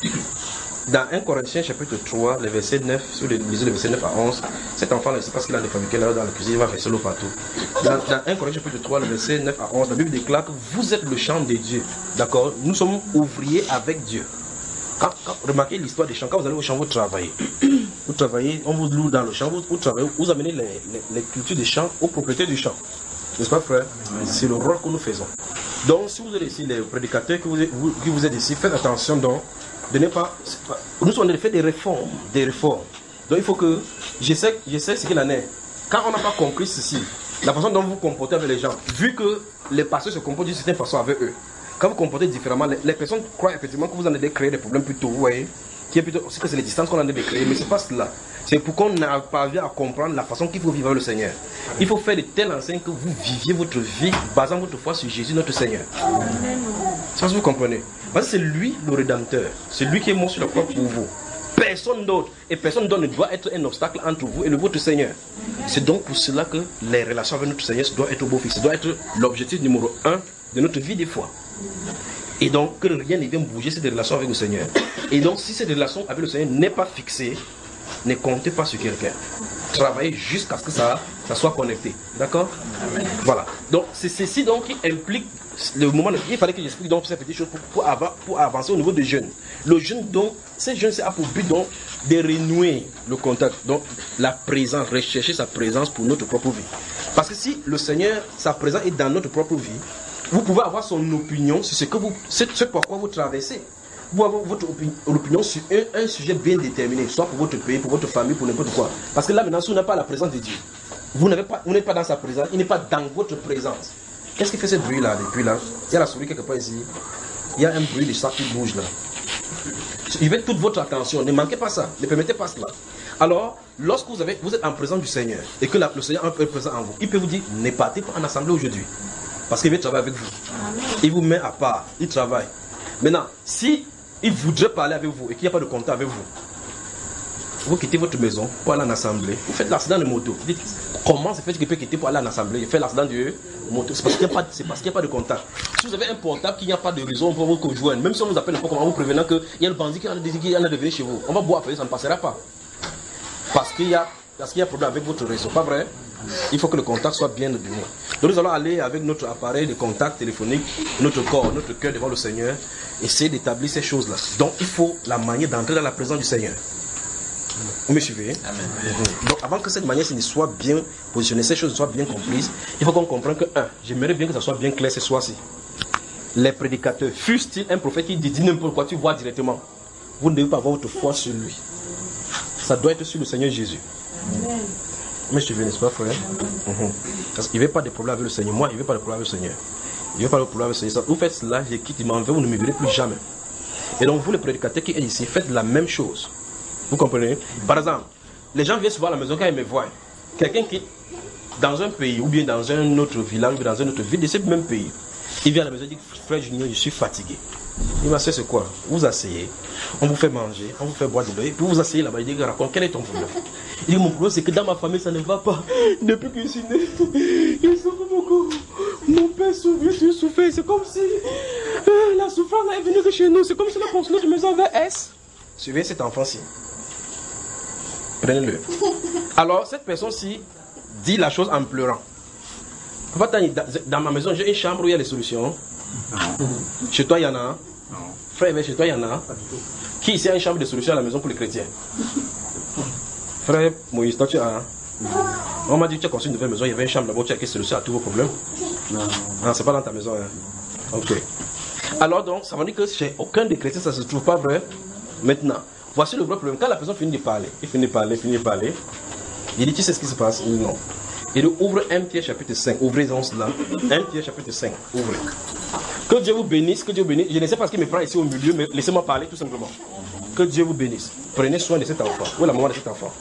Dans 1 Corinthiens chapitre 3, le verset 9, si vous lisez le verset 9 à 11, cet enfant, je ne sais pas ce qu'il a de fabriqué là dans la cuisine, il va verser l'eau partout. Dans 1 Corinthiens chapitre 3, le verset 9 à 11, la Bible déclare que vous êtes le champ de Dieu. D'accord? Nous sommes ouvriers avec Dieu. Quand remarquez l'histoire des champs, quand vous allez au champ, vous travaillez. Vous travaillez, on vous loue dans le champ, vous travaillez, vous amenez les cultures des champs aux propriétaires du champ. N'est-ce pas, frère? C'est le rôle que nous faisons. Donc, si vous êtes ici, les prédicateurs qui vous êtes ici, faites attention donc. De ne pas, nous sommes en train de faire des réformes. Donc il faut que, je sais ce qu'il en est. Quand on n'a pas compris ceci, la façon dont vous vous comportez avec les gens, vu que les pasteurs se comportent d'une certaine façon avec eux, quand vous vous comportez différemment, les personnes croient effectivement que vous en avez créé des problèmes plutôt, vous voyez, c'est que c'est les distances qu'on en a créées, mais c'est pas cela. C'est pour qu'on n'arrive pas à comprendre la façon qu'il faut vivre avec le Seigneur. Il faut faire de telle enseigne que vous viviez votre vie basant votre foi sur Jésus notre Seigneur. C'est ce que vous comprenez. Parce que c'est lui le Rédempteur. C'est lui qui est mort sur la croix pour vous. Personne d'autre. Et personne d'autre ne doit être un obstacle entre vous et le votre Seigneur. C'est donc pour cela que les relations avec notre Seigneur doivent être beau-fils. Ça doit être l'objectif numéro 1 de notre vie de foi. Et donc que rien ne vienne bouger cette relation avec le Seigneur. Et donc si cette relation avec le Seigneur n'est pas fixée, ne comptez pas sur quelqu'un. Travaillez jusqu'à ce que ça soit connecté. D'accord? Voilà. Donc c'est ceci donc qui implique le moment. Il fallait que j'explique donc ces petites choses pour avancer au niveau des jeunes. Le jeune donc, ces jeunes c'est pour but donc de renouer le contact. Donc la présence, rechercher sa présence pour notre propre vie. Parce que si le Seigneur, sa présence est dans notre propre vie, vous pouvez avoir son opinion sur ce pourquoi vous traversez. Vous avez votre opinion sur un sujet bien déterminé, soit pour votre pays, pour votre famille, pour n'importe quoi. Parce que là maintenant, si vous n'avez pas la présence de Dieu, vous n'êtes pas dans sa présence, il n'est pas dans votre présence. Qu'est-ce qui fait ce bruit là depuis là? Il y a la souris quelque part ici. Il y a un bruit de sac qui bouge là. Il veut toute votre attention, ne manquez pas ça, ne permettez pas cela. Alors, lorsque vous êtes en présence du Seigneur et que le Seigneur est présent en vous, il peut vous dire, ne partez pas en assemblée aujourd'hui. Parce qu'il veut travailler avec vous. Il vous met à part, il travaille. Maintenant, si il voudrait parler avec vous et qu'il n'y a pas de contact avec vous, vous quittez votre maison pour aller en assemblée, vous faites l'accident de moto. Vous dites, comment se fait qu'il peut quitter pour aller en assemblée et faire l'accident de moto? C'est parce qu'il n'y a pas de contact. Si vous avez un portable qu'il n'y a pas de raison pour vous conjoindre, même si on vous appelle n'importe comment, vous prévenant qu'il y a le bandit qui en a de venir chez vous, on va boire après, ça ne passera pas. Parce qu'il y a problème avec votre réseau, pas vrai? Il faut que le contact soit bien donné. Donc nous allons aller avec notre appareil de contact téléphonique, notre corps, notre cœur devant le Seigneur, essayer d'établir ces choses-là. Donc il faut la manière d'entrer dans la présence du Seigneur. Vous me suivez? Amen. Donc avant que cette manière soit bien positionnée, ces choses soient bien comprises, il faut qu'on comprenne que, j'aimerais bien que ça soit bien clair ce soir-ci. Les prédicateurs, fût-il un prophète qui dit n'importe quoi, tu vois directement. Vous ne devez pas avoir votre foi sur lui. Ça doit être sur le Seigneur Jésus. Amen. Mais je veux, n'est-ce pas, frère? Parce qu'il ne veut pas de problème avec le Seigneur. Moi, il ne veut pas de problème avec le Seigneur. Il ne veut pas de problème avec le Seigneur. Vous faites cela, je quitte, il m'en veut, vous ne me verrez plus jamais. Et donc, vous, les prédicateurs qui êtes ici, faites la même chose. Vous comprenez? Par exemple, les gens viennent souvent à la maison quand ils me voient. Quelqu'un qui, dans un pays, ou bien dans un autre village, ou dans une autre ville de ce même pays, il vient à la maison et dit, frère Junior, je suis fatigué. Il m'a dit, c'est quoi? Vous asseyez, on vous fait manger, on vous fait boire de l'eau, puis vous asseyez là-bas, il dit, raconte, quel est ton problème? Il dit, mon problème, c'est que dans ma famille, ça ne va pas. Depuis que je suis né, il souffre beaucoup. Mon père souffre, je souffre. C'est comme si la souffrance est venue de chez nous. C'est comme si la notre maison avait S. Suivez cet enfant-ci. Prenez-le. Alors, cette personne-ci dit la chose en pleurant. Dans ma maison, j'ai une chambre où il y a les solutions. Non. Chez toi, il y en a. Non. Frère, chez toi, il y en a. Qui ici a une chambre de solutions à la maison pour les chrétiens? Frère Moïse, toi tu as. On m'a dit que tu as construit une nouvelle maison, il y avait une chambre là-bas, tu as quelle solution à tous vos problèmes? Non. Ah, c'est pas dans ta maison. Hein. Ok. Alors donc, ça veut dire que chez aucun des chrétiens, ça ne se trouve pas vrai. Maintenant, voici le vrai problème. Quand la personne finit de parler, il finit de parler, il dit, tu sais ce qui se passe? Il dit non. Il ouvre 1 Pierre chapitre 5, ouvrez-en cela. 1 Pierre chapitre 5, ouvrez. Que Dieu vous bénisse, que Dieu vous bénisse. Je ne sais pas ce qui me prend ici au milieu, mais laissez-moi parler tout simplement. Que Dieu vous bénisse. Prenez soin de cet enfant. Où est la maman de cet enfant?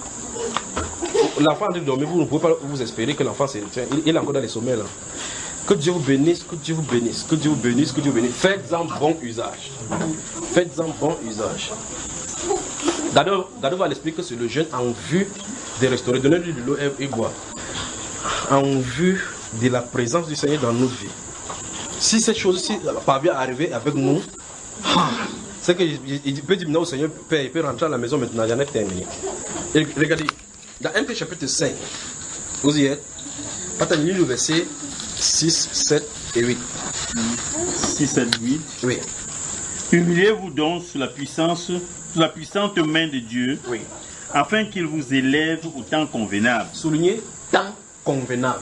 L'enfant de dormir, vous ne pouvez pas vous espérer que l'enfant se retient. Il est encore dans les sommets là. Que Dieu vous bénisse, que Dieu vous bénisse, que Dieu vous bénisse, que Dieu vous bénisse. Faites-en bon usage. Faites-en bon usage. D'abord, va l'expliquer que c'est le jeune en vue de restaurer. Donnez-lui de l'eau et boire. En vue de la présence du Seigneur dans notre vie. Si cette chose-ci parvient à arriver avec nous, c'est qu'il peut dire non au Seigneur, Père, il peut rentrer à la maison maintenant, j'en ai terminé. Et regardez, dans 1 Pierre chapitre 5, vous y êtes, attendez le verset 6, 7 et 8. 6, 7, 8. Oui. Humiliez-vous donc sous la puissante main de Dieu, oui, afin qu'il vous élève au temps convenable. Soulignez, temps convenable.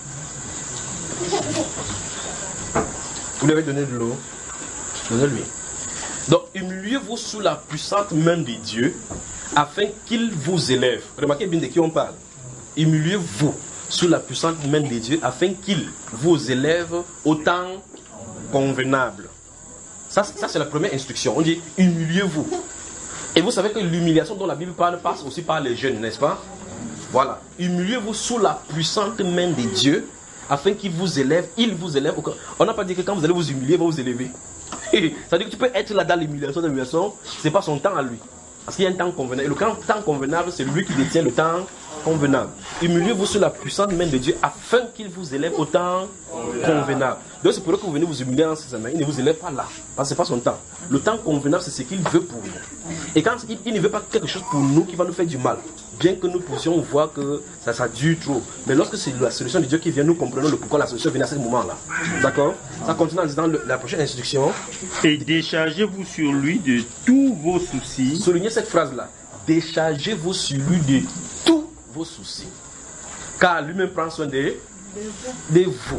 Vous lui avez donné de l'eau, donnez-lui. Donc, humiliez-vous sous la puissante main de Dieu, afin qu'il vous élève. Remarquez bien de qui on parle. Humiliez-vous sous la puissante main de Dieu, afin qu'il vous élève au temps convenable. Ça c'est la première instruction. On dit, humiliez-vous. Et vous savez que l'humiliation dont la Bible parle passe aussi par les jeunes, n'est-ce pas? Voilà. Humiliez-vous sous la puissante main de Dieu, afin qu'il vous élève. Il vous élève. On n'a pas dit que quand vous allez vous humilier, il va vous élever. C'est-à-dire que tu peux être là dans l'humiliation, ce n'est pas son temps à lui. Parce qu'il y a un temps convenable. Et le temps convenable, c'est lui qui détient le temps convenable. Humiliez-vous sous la puissante main de Dieu afin qu'il vous élève au temps convenable. Donc c'est pour ça que vous venez vous humilier en ces mains. Il ne vous élève pas là. Parce que ce n'est pas son temps. Le temps convenable, c'est ce qu'il veut pour nous. Et quand il ne veut pas quelque chose pour nous qui va nous faire du mal, bien que nous puissions voir que ça dure trop. Mais lorsque c'est la solution de Dieu qui vient, nous comprenons le pourquoi la solution vient à ce moment-là. D'accord? Ça continue en disant la prochaine instruction. Et déchargez-vous sur lui de tous vos soucis. Soulignez cette phrase-là. Déchargez-vous sur lui de tous vos soucis. Car lui-même prend soin de vous.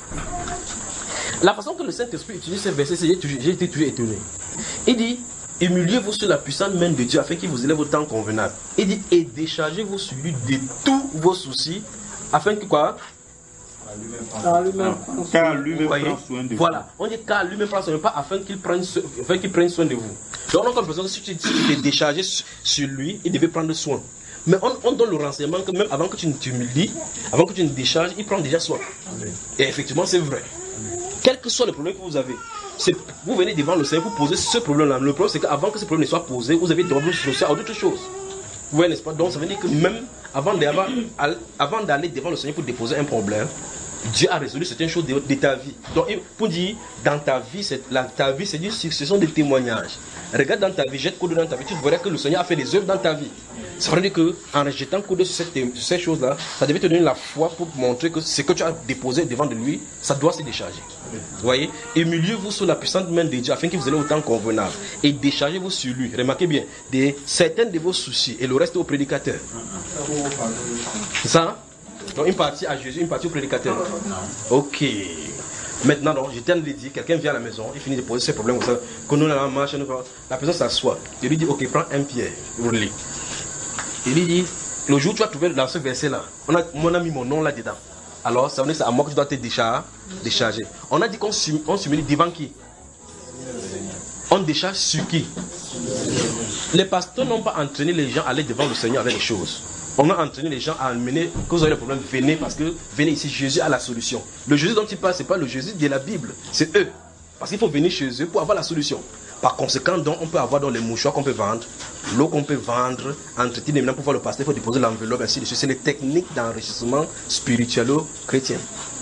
La façon que le Saint-Esprit utilise ces versets, j'ai été toujours étonné. Il dit, humiliez-vous sur la puissante main de Dieu afin qu'il vous élève au temps convenable. Il dit, et déchargez-vous sur lui de tous vos soucis afin que quoi? Car lui-même prend soin de vous. Voilà, on dit car lui-même prend soin de vous, pas afin qu'il prenne soin de vous. Donc on a l'impression que si tu t'es déchargé sur lui, il devait prendre soin. Mais on donne le renseignement que même avant que tu ne t'humilies, avant que tu ne décharges, il prend déjà soin. Et effectivement, c'est vrai. Quel que soit le problème que vous avez, vous venez devant le Seigneur, vous posez ce problème-là. Le problème, c'est qu'avant que ce problème ne soit posé, vous avez d'abord associé à d'autres choses. Vous voyez, n'est-ce pas? Donc, ça veut dire que même avant d'aller devant le Seigneur pour déposer un problème, Dieu a résolu certaines choses de ta vie. Donc, pour dire, dans ta vie, ta vie, c'est une succession de témoignages. Regarde dans ta vie, jette coup d'œil dans ta vie, tu verras que le Seigneur a fait des œuvres dans ta vie. Ça veut dire qu'en jetant coup d'œil sur ces choses-là, ça devait te donner la foi pour montrer que ce que tu as déposé devant de lui, ça doit se décharger. Vous voyez? Émulez-vous sur la puissante main de Dieu afin qu'il vous ait au temps convenable. Et déchargez-vous sur lui. Remarquez bien, certains de vos soucis et le reste au prédicateur. C'est ça? Donc une partie à Jésus, une partie au prédicateur. Ok. Maintenant, donc, je tiens de dire, quelqu'un vient à la maison, il finit de poser ses problèmes comme ça, que nous, la marche, la personne s'assoit. Il lui dit, ok, prends un pierre, roule-le. Il lui dit, le jour où tu vas trouver dans ce verset-là, on a mis mon nom là-dedans. Alors, ça veut dire que c'est à moi que tu dois te décharger. On a dit qu'on s'humilie devant qui? On décharge sur qui? Les pasteurs n'ont pas entraîné les gens à aller devant le Seigneur avec les choses. On a entraîné les gens à amener, quand vous avez le problème, venez, parce que venez ici, Jésus a la solution. Le Jésus dont il parle, ce n'est pas le Jésus de la Bible, c'est eux. Parce qu'il faut venir chez eux pour avoir la solution. Par conséquent, donc, on peut avoir dans les mouchoirs qu'on peut vendre, l'eau qu'on peut vendre, entretien maintenant pour voir le pasteur, il faut déposer l'enveloppe, ainsi de suite. C'est les techniques d'enrichissement spirituel-chrétien.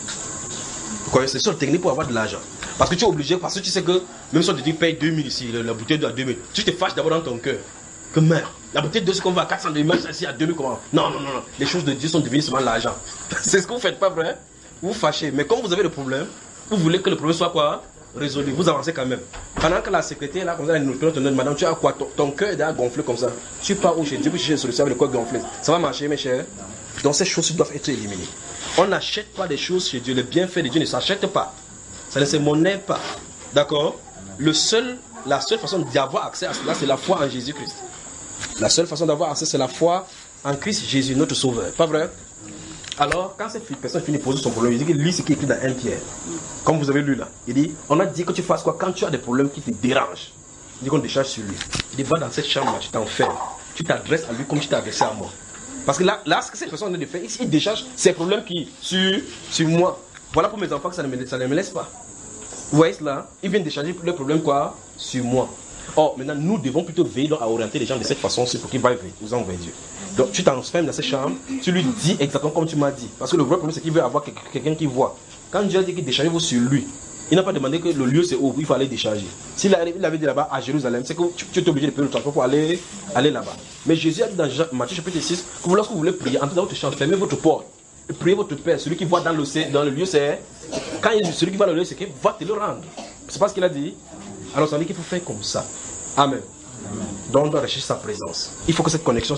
Vous connaissez, c'est sur les techniques pour avoir de l'argent. Parce que tu es obligé, parce que tu sais que, même si on te dit paye 2000 ici, la bouteille à 2000, tu te fâches d'abord dans ton cœur. Que merde, la bouteille de ce qu'on va à 400 de match ici à 2000 comment? Non. Les choses de Dieu sont devenues seulement l'argent. C'est ce que vous faites, pas vrai? Vous vous fâchez. Mais quand vous avez le problème, vous voulez que le problème soit quoi? Résolu. Vous avancez quand même. Pendant que la secrétaire là, comme ça, elle nous demande, madame, tu as quoi? Ton cœur est déjà gonflé comme ça. Tu pars où chez Dieu pour chercher une solution avec le cœur gonflé. Ça va marcher, mes chers? Donc ces choses doivent être éliminées. On n'achète pas des choses chez Dieu. Les bienfaits de Dieu ne s'achètent pas. Ça ne se monnaie pas. D'accord? La seule façon d'avoir accès à cela, c'est la foi en Jésus-Christ. La seule façon d'avoir accès, c'est la foi en Christ Jésus, notre Sauveur. Pas vrai? Alors, quand cette personne finit de poser son problème, il dit qu'il lit ce qui est écrit dans 1 Pierre. Comme vous avez lu là. Il dit, on a dit que tu fasses quoi quand tu as des problèmes qui te dérangent. Il dit qu'on décharge sur lui. Il dit, va dans cette chambre-là, tu t'enfermes. Tu t'adresses à lui comme tu t'es adressé à moi. Parce que là, ce que cette personne a de faire, il décharge ses problèmes qui sur moi. Voilà pour mes enfants que ça ne me laisse pas. Vous voyez cela? Ils viennent décharger leurs problèmes quoi? Sur moi. Or, maintenant, nous devons plutôt veiller à orienter les gens de cette façon pour qu'ils vaillent nous envoyer Dieu. Donc, tu t'enfermes dans cette chambre, tu lui dis exactement comme tu m'as dit. Parce que le vrai problème, c'est qu'il veut avoir quelqu'un qui voit. Quand Dieu a dit qu'il décharge vous sur lui, il n'a pas demandé que le lieu c'est où il faut aller décharger. S'il avait dit là-bas à Jérusalem, c'est que tu es obligé de payer le transport pour aller là-bas. Mais Jésus a dit dans Matthieu chapitre 6 que lorsque vous voulez prier, entrez dans votre chambre, fermez votre porte. Et priez votre Père. Celui qui voit dans le lieu, c'est. Quand il dit celui qui voit dans le lieu, c'est qu'il va te le rendre. C'est pas ce qu'il a dit. Alors ça veut dire qu'il faut faire comme ça. Amen. Donc on doit rechercher sa présence. Il faut que cette connexion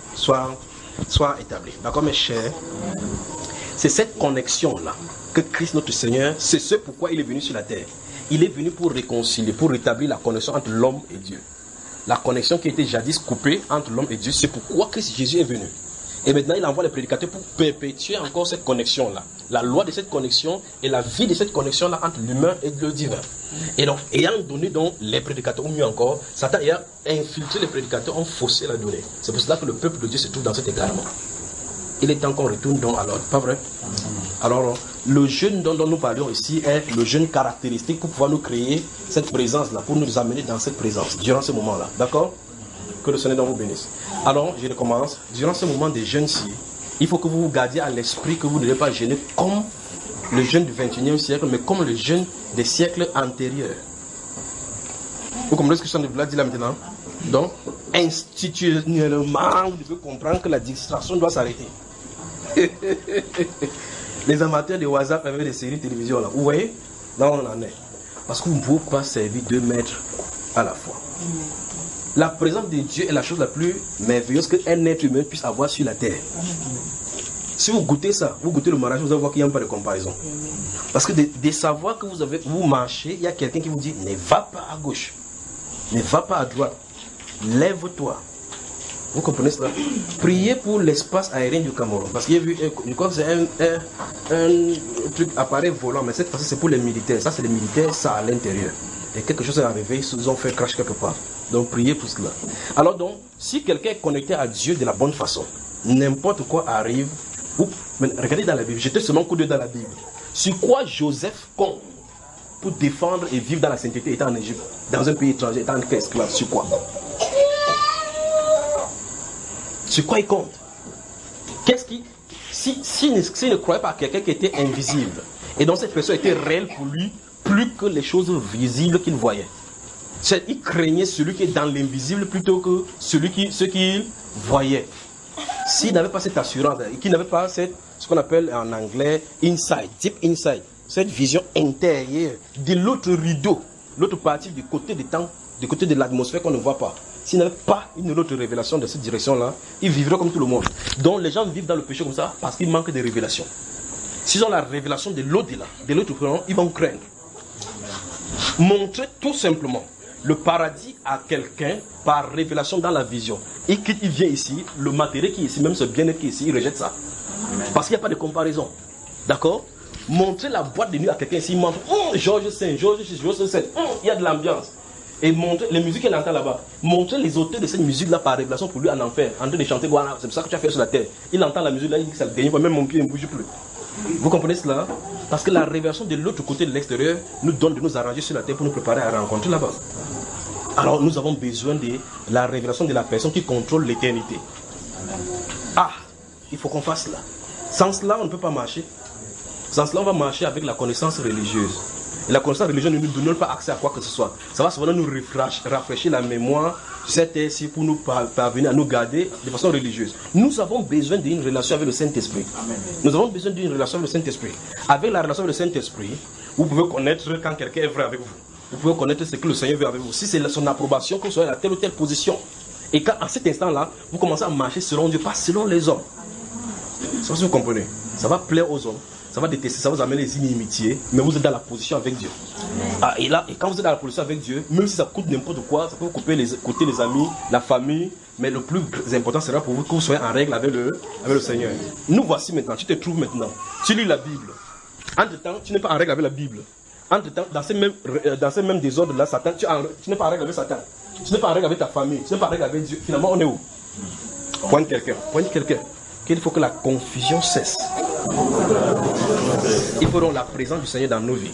soit établie. D'accord, mes chers? C'est cette connexion-là que Christ notre Seigneur, c'est ce pourquoi il est venu sur la terre. Il est venu pour réconcilier, pour rétablir la connexion entre l'homme et Dieu. La connexion qui était jadis coupée entre l'homme et Dieu, c'est pourquoi Christ Jésus est venu. Et maintenant, il envoie les prédicateurs pour perpétuer encore cette connexion-là. La loi de cette connexion et la vie de cette connexion-là entre l'humain et le divin. Et donc, ayant donné donc les prédicateurs, ou mieux encore, Satan ayant infiltré les prédicateurs, ont faussé la donnée. C'est pour cela que le peuple de Dieu se trouve dans cet égarement. Il est temps qu'on retourne donc à l'ordre, pas vrai? Alors, le jeûne dont nous parlons ici est le jeûne caractéristique pour pouvoir nous créer cette présence-là, pour nous amener dans cette présence, durant ce moment-là. D'accord? Que le Seigneur vous bénisse. Alors, je recommence. Durant ce moment de jeûne-ci, il faut que vous vous gardiez à l'esprit que vous ne devez pas jeûner comme le jeûne du 21e siècle, mais comme le jeûne des siècles antérieurs. Vous comprenez ce que je suis en train de vous dire là maintenant? Donc, institutionnellement, vous devez comprendre que la distraction doit s'arrêter. Les amateurs de WhatsApp avec des séries de télévision là, vous voyez? Là on en est. Parce que vous ne pouvez pas servir 2 maîtres à la fois. La présence de Dieu est la chose la plus merveilleuse qu'un être humain puisse avoir sur la terre. Si vous goûtez ça, vous goûtez le mariage, vous allez voir qu'il n'y a pas de comparaison. Parce que de savoir que vous marchez, il y a quelqu'un qui vous dit ne va pas à gauche, ne va pas à droite, lève-toi. Vous comprenez cela? Priez pour l'espace aérien du Cameroun. Parce qu'il y a vu, je crois que c'est un truc appareil volant, mais cette fois-ci c'est pour les militaires. Ça c'est les militaires, ça à l'intérieur. Et quelque chose est arrivé, ils ont fait crash quelque part. Donc priez pour cela. Alors donc, si quelqu'un est connecté à Dieu de la bonne façon, n'importe quoi arrive, regardez dans la Bible, jetez seulement un coup d'œil dans la Bible. Sur quoi Joseph compte pour défendre et vivre dans la sainteté étant en Égypte, dans un pays étranger, étant esclave, sur quoi? Sur quoi il compte? s'il ne croyait pas à quelqu'un qui était invisible, et donc cette personne était réelle pour lui, plus que les choses visibles qu'il voyait. Il craignait celui qui est dans l'invisible plutôt que ce qu'il voyait. S'il n'avait pas cette assurance, qu'il n'avait pas ce qu'on appelle en anglais insight, deep insight, cette vision intérieure de l'autre rideau, l'autre partie du côté du temps, du côté de l'atmosphère qu'on ne voit pas. S'il n'avait pas une autre révélation de cette direction-là, il vivrait comme tout le monde. Donc les gens vivent dans le péché comme ça parce qu'ils manquent de révélation. S'ils ont la révélation de l'au-delà, de l'autre plan, ils vont craindre. Montrer tout simplement le paradis à quelqu'un par révélation dans la vision. Et qu'il vient ici, le matériel qui est ici, même ce bien-être qui est ici, il rejette ça. Parce qu'il n'y a pas de comparaison. D'accord? Montrer la boîte de nuit à quelqu'un ici, il montre Georges 5, Georges 6, Georges 7, il y a de l'ambiance. Et montrer les musiques qu'elle entend là-bas. Montrer les auteurs de cette musique-là par révélation pour lui en enfer, en train de chanter, voilà, c'est ça que tu as fait sur la terre. Il entend la musique là, il dit que ça le dernier fois, même mon pied ne bouge plus. Vous comprenez cela? Parce que la révélation de l'autre côté de l'extérieur nous donne de nous arranger sur la terre pour nous préparer à rencontrer là-bas. Alors nous avons besoin de la révélation de la personne qui contrôle l'éternité. Ah, il faut qu'on fasse cela. Sans cela, on ne peut pas marcher. Sans cela, on va marcher avec la connaissance religieuse. Et la connaissance religieuse ne nous donne pas accès à quoi que ce soit. Ça va souvent nous rafraîchir la mémoire sur cette terre-ci pour nous parvenir à nous garder de façon religieuse. Nous avons besoin d'une relation avec le Saint-Esprit. Nous avons besoin d'une relation avec le Saint-Esprit. Avec la relation avec le Saint-Esprit, vous pouvez connaître quand quelqu'un est vrai avec vous. Vous pouvez connaître ce que le Seigneur veut avec vous. Si c'est son approbation, que vous soyez à telle ou telle position. Et quand, à cet instant-là, vous commencez à marcher selon Dieu, pas selon les hommes. Ça, si vous comprenez. Ça va plaire aux hommes. Ça va détester, ça va vous amener les inimitiés, mais vous êtes dans la position avec Dieu. Ah, et quand vous êtes dans la position avec Dieu, même si ça coûte n'importe quoi, ça peut vous coûter les amis, la famille, mais le plus important sera pour vous que vous soyez en règle avec le Seigneur. Nous voici maintenant, tu te trouves maintenant, tu lis la Bible. Entre-temps, tu n'es pas en règle avec la Bible. Entre-temps, dans ces mêmes désordres-là, Satan, tu n'es pas en règle avec Satan. Tu n'es pas en règle avec ta famille, tu n'es pas en règle avec Dieu. Finalement, on est où? Pointe quelqu'un. Qu'il faut que la confusion cesse. Il faut donc la présence du Seigneur dans nos vies.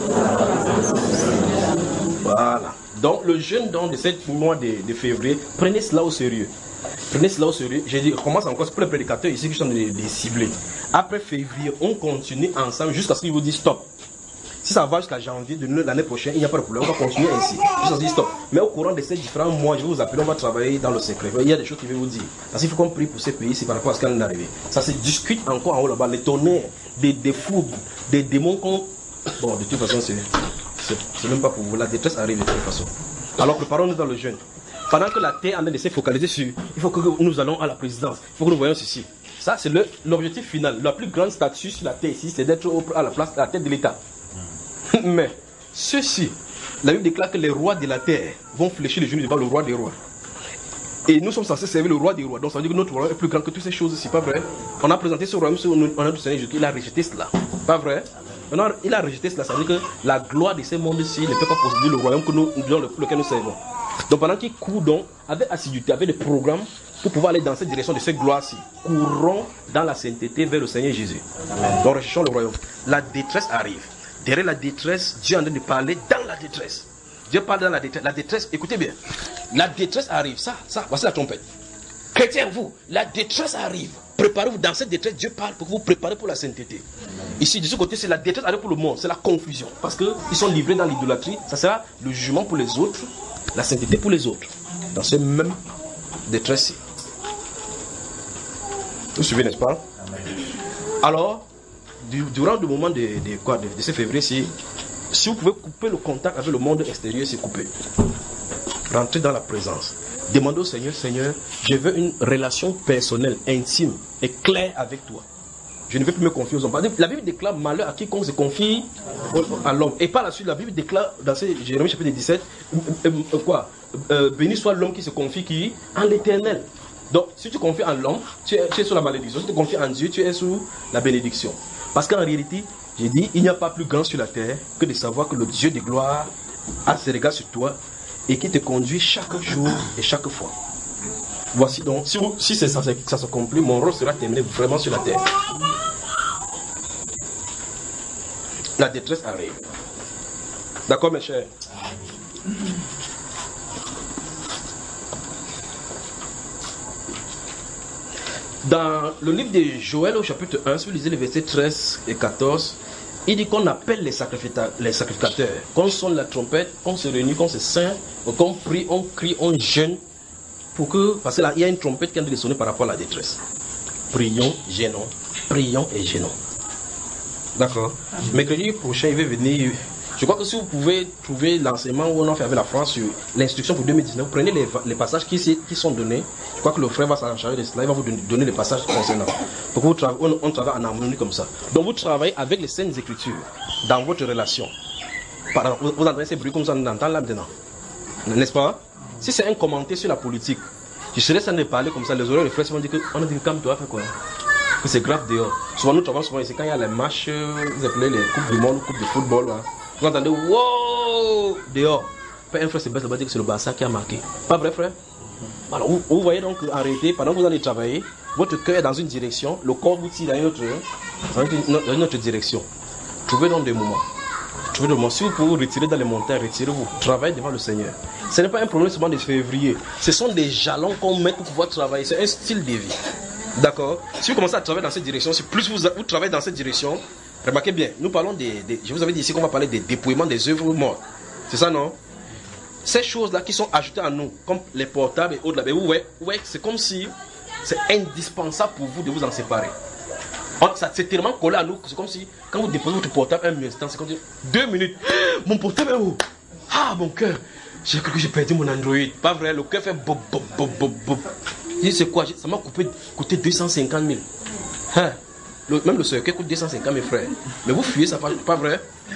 Voilà. Donc le jeûne de ce mois de février, prenez cela au sérieux. Prenez cela au sérieux. J'ai dit, commence encore pour les prédicateurs ici qui sont des ciblés. Après février, on continue ensemble jusqu'à ce qu'ils vous disent stop. Si ça va jusqu'à janvier de l'année prochaine, il n'y a pas de problème, on va continuer ainsi. Jusqu'à ce qu'ils stop. Mais au courant de ces différents mois, je vais vous appeler, on va travailler dans le secret. Il y a des choses qui vont vous dire. Parce qu'il faut qu'on prie pour ces pays, c'est par rapport à ce qui est arrivé. Ça se discute encore en haut là-bas, les tonnerres, des fougues, des démons qu'on... Bon, de toute façon, c'est même pas pour vous. La détresse arrive de toute façon. Alors préparons-nous dans le jeûne. Pendant que la terre en train de se focaliser sur, il faut que nous allons à la présidence. Il faut que nous voyons ceci. Ça, c'est l'objectif final. La plus grande statue sur la terre ici, c'est d'être à la tête de l'État. Mais ceci, la Bible déclare que les rois de la terre vont fléchir les genoux devant le roi des rois. Et nous sommes censés servir le roi des rois. Donc ça veut dire que notre roi est plus grand que toutes ces choses. C'est pas vrai. On a présenté ce royaume sur notre Seigneur Jésus. Il a rejeté cela. Pas vrai. Maintenant, il a rejeté cela. Ça veut dire que la gloire de ce monde-ci ne peut pas posséder le royaume dans lequel nous servons. Donc pendant qu'il court donc, avec assiduité, avec des programmes pour pouvoir aller dans cette direction de cette gloire-ci, courons dans la sainteté vers le Seigneur Jésus. Donc recherchons le royaume. La détresse arrive. Derrière la détresse, Dieu est en train de parler dans la détresse. Dieu parle dans la détresse. La détresse, écoutez bien. La détresse arrive. Ça, voici la trompette. Chrétiens, vous, la détresse arrive. Préparez-vous dans cette détresse. Dieu parle pour que vous préparez pour la sainteté. Ici, de ce côté, c'est la détresse arrive pour le monde. C'est la confusion. Parce qu'ils sont livrés dans l'idolâtrie. Ça sera le jugement pour les autres, la sainteté pour les autres. Dans ce même détresse-ci. Vous suivez, n'est-ce pas? Alors, durant le moment de ce février-ci, si vous pouvez couper le contact avec le monde extérieur, c'est coupé. Rentrez dans la présence. Demandez au Seigneur, Seigneur, je veux une relation personnelle, intime et claire avec toi. Je ne veux plus me confier aux hommes. La Bible déclare malheur à quiconque se confie à l'homme. Et par la suite, la Bible déclare dans Jérémie chapitre 17, béni soit l'homme qui se confie en l'Éternel. Donc, si tu confies en l'homme, tu es sous la malédiction. Si tu confies en Dieu, tu es sous la bénédiction. Parce qu'en réalité, j'ai dit, il n'y a pas plus grand sur la terre que de savoir que le Dieu de gloire a ses regards sur toi et qui te conduit chaque jour et chaque fois. Voici donc, si ça s'accomplit, mon rôle sera terminé vraiment sur la terre. La détresse arrive. D'accord, mes chers? Dans le livre de Joël au chapitre 1, si vous lisez les versets 13 et 14, il dit qu'on appelle les sacrificateurs, qu'on sonne la trompette, qu'on se réunit, qu'on se saigne, qu'on prie, on crie, on jeûne, pour que, parce qu'il y a une trompette qui est en train de sonner par rapport à la détresse. Prions et gênons. D'accord. Mercredi prochain, il va venir. Je crois que si vous pouvez trouver l'enseignement où on a fait avec la France sur l'instruction pour 2019, prenez les passages qui sont donnés. Je crois que le frère va s'en charger de cela, il va vous donner les passages concernant. Donc on travaille en harmonie comme ça. Donc vous travaillez avec les Saintes Écritures dans votre relation. Par exemple, vous entendez ces bruits comme ça, on entend là maintenant. N'est-ce pas? Si c'est un commentaire sur la politique, je serais sans de parler comme ça, les oreilles, les frères vont dire qu'on a dit comme toi, fait quoi? Que c'est grave dehors. Souvent nous travaillons souvent ici quand il y a les matchs, vous appelez les coupes du monde, coupes de football là. Vous entendez, wow, dehors. Un frère se baisse là-bas, dit que c'est le Barça qui a marqué. Pas vrai, frère? Alors, vous voyez donc, en réalité, pendant que vous allez travailler, votre cœur est dans une direction, le corps vous tire dans une autre direction. Trouvez donc des moments. Si vous pouvez vous retirer dans les montagnes, retirez-vous. Travaillez devant le Seigneur. Ce n'est pas un problème seulement de février. Ce sont des jalons qu'on met pour pouvoir travailler. C'est un style de vie. D'accord? Si vous commencez à travailler dans cette direction, si plus vous travaillez dans cette direction, remarquez bien, nous parlons je vous avais dit ici qu'on va parler des dépouillements des œuvres mortes. C'est ça, non? Ces choses-là qui sont ajoutées à nous, comme les portables et autres, là, vous voyez, c'est comme si c'est indispensable pour vous de vous en séparer. C'est tellement collé à nous, c'est comme si, quand vous déposez votre portable un instant, c'est comme si, 2 minutes, mon portable est où? Ah, mon cœur, j'ai cru que j'ai perdu mon Android. Pas vrai, le cœur fait bop, bop, bop, bop, bop. Je dis, c'est quoi? Ça m'a coûté 250 000. Hein? Même le cercueil coûte 250 000 frères. Mais vous fuyez, ça pas vrai?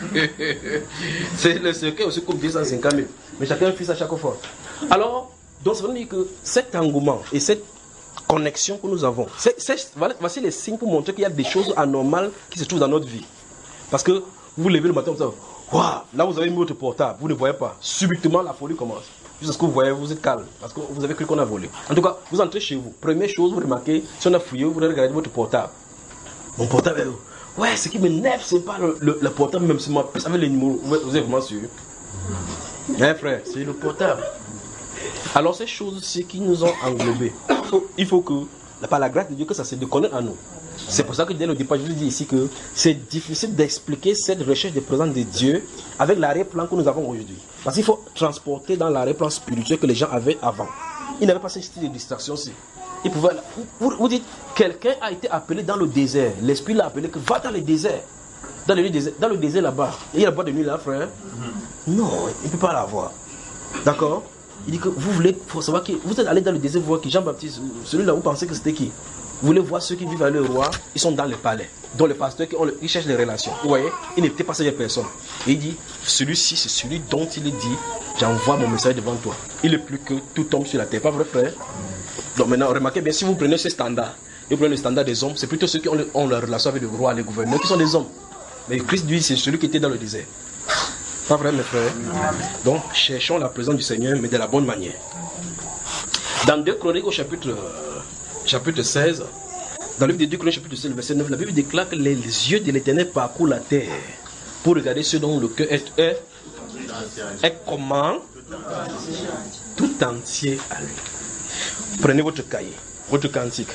C'est le cercueil aussi coûte 250 000. Mais chacun fuit ça chaque fois. Alors, donc ça veut dire que cet engouement et cette connexion que nous avons, voici les signes pour montrer qu'il y a des choses anormales qui se trouvent dans notre vie. Parce que vous levez le matin, vous dites, waouh, là vous avez mis votre portable, vous ne voyez pas. Subitement la folie commence. Jusqu'à ce que vous voyez, vous êtes calme, parce que vous avez cru qu'on a volé. En tout cas, vous entrez chez vous. Première chose, vous remarquez, si on a fouillé, vous regardez votre portable. Mon portable est où? Ouais, ce qui m'énerve, c'est pas le portable, même si moi, vous savez les numéros, vous êtes vraiment sûr? Hein, frère, c'est le portable. Alors, ces choses-ci qui nous ont englobés, il faut que, par la grâce de Dieu, que ça se déconnecte à nous. C'est pour ça que dès le départ, je vous dis ici que c'est difficile d'expliquer cette recherche de présence de Dieu avec l'arrière-plan que nous avons aujourd'hui. Parce qu'il faut transporter dans l'arrière-plan spirituel que les gens avaient avant. Ils n'avaient pas ce style de distraction-ci. Vous dites, quelqu'un a été appelé dans le désert. L'esprit l'a appelé que va dans le désert. Dans le désert là-bas. Il y a la boîte de nuit là, frère. Non, il ne peut pas l'avoir. D'accord? Il dit que vous voulez, faut savoir que vous êtes allé dans le désert, vous voyez que Jean-Baptiste, celui-là, vous pensez que c'était qui? Vous voulez voir ceux qui vivent avec le roi, ils sont dans le palais. Donc les pasteurs qui cherchent les relations. Vous voyez, il n'était pas cette personne. Et il dit, celui-ci, c'est celui dont il dit, j'envoie mon message devant toi. Il est plus que tout tombe sur la terre. Pas vrai, frère? Donc maintenant, remarquez bien, si vous prenez ce standard, et vous prenez le standard des hommes, c'est plutôt ceux qui ont la relation avec le roi, les gouverneurs, qui sont des hommes. Mais Christ, lui, c'est celui qui était dans le désert. Pas vrai, mes frères? Donc, cherchons la présence du Seigneur, mais de la bonne manière. Dans 2 Chroniques au chapitre 16, dans le livre de 2 Chroniques, chapitre 16, verset 9, la Bible déclare que les yeux de l'Éternel parcourent la terre pour regarder ceux dont le cœur est comment? Tout entier à lui. Prenez votre cahier, votre cantique.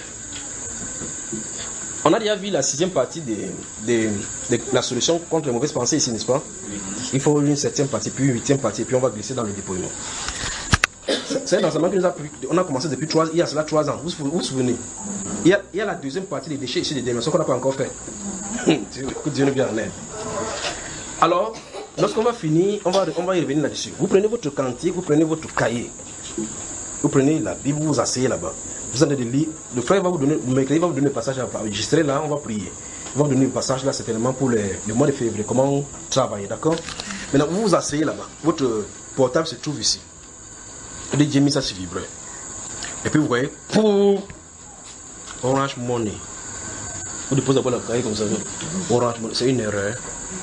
On a déjà vu la 6e partie de la solution contre les mauvaises pensées ici, n'est-ce pas? Il faut une 7e partie, puis une 8e partie, puis on va glisser dans le dépouillement. C'est un enseignement que nous on a commencé depuis 3 ans. Vous vous souvenez? Il y a la 2e partie des déchets ici, des dimensions qu'on n'a pas encore fait. Dieu nous vient en aide. Alors, lorsqu'on va finir, on va y revenir là-dessus. Vous prenez votre cantique, vous prenez votre cahier. Vous prenez la Bible, vous vous asseyez là-bas. Vous allez lire. Le frère va vous donner, le mercredi va vous donner le passage à enregistrer là, on va prier. Il va vous donner le passage là, certainement pour le mois de février, comment travailler, d'accord? Maintenant, vous vous asseyez là-bas. Votre portable se trouve ici. Vous dites, j'ai mis ça sur vibrer. Et puis vous voyez, pour Orange Money. Vous déposez d'abord la cahier comme ça. Orange Money, c'est une erreur.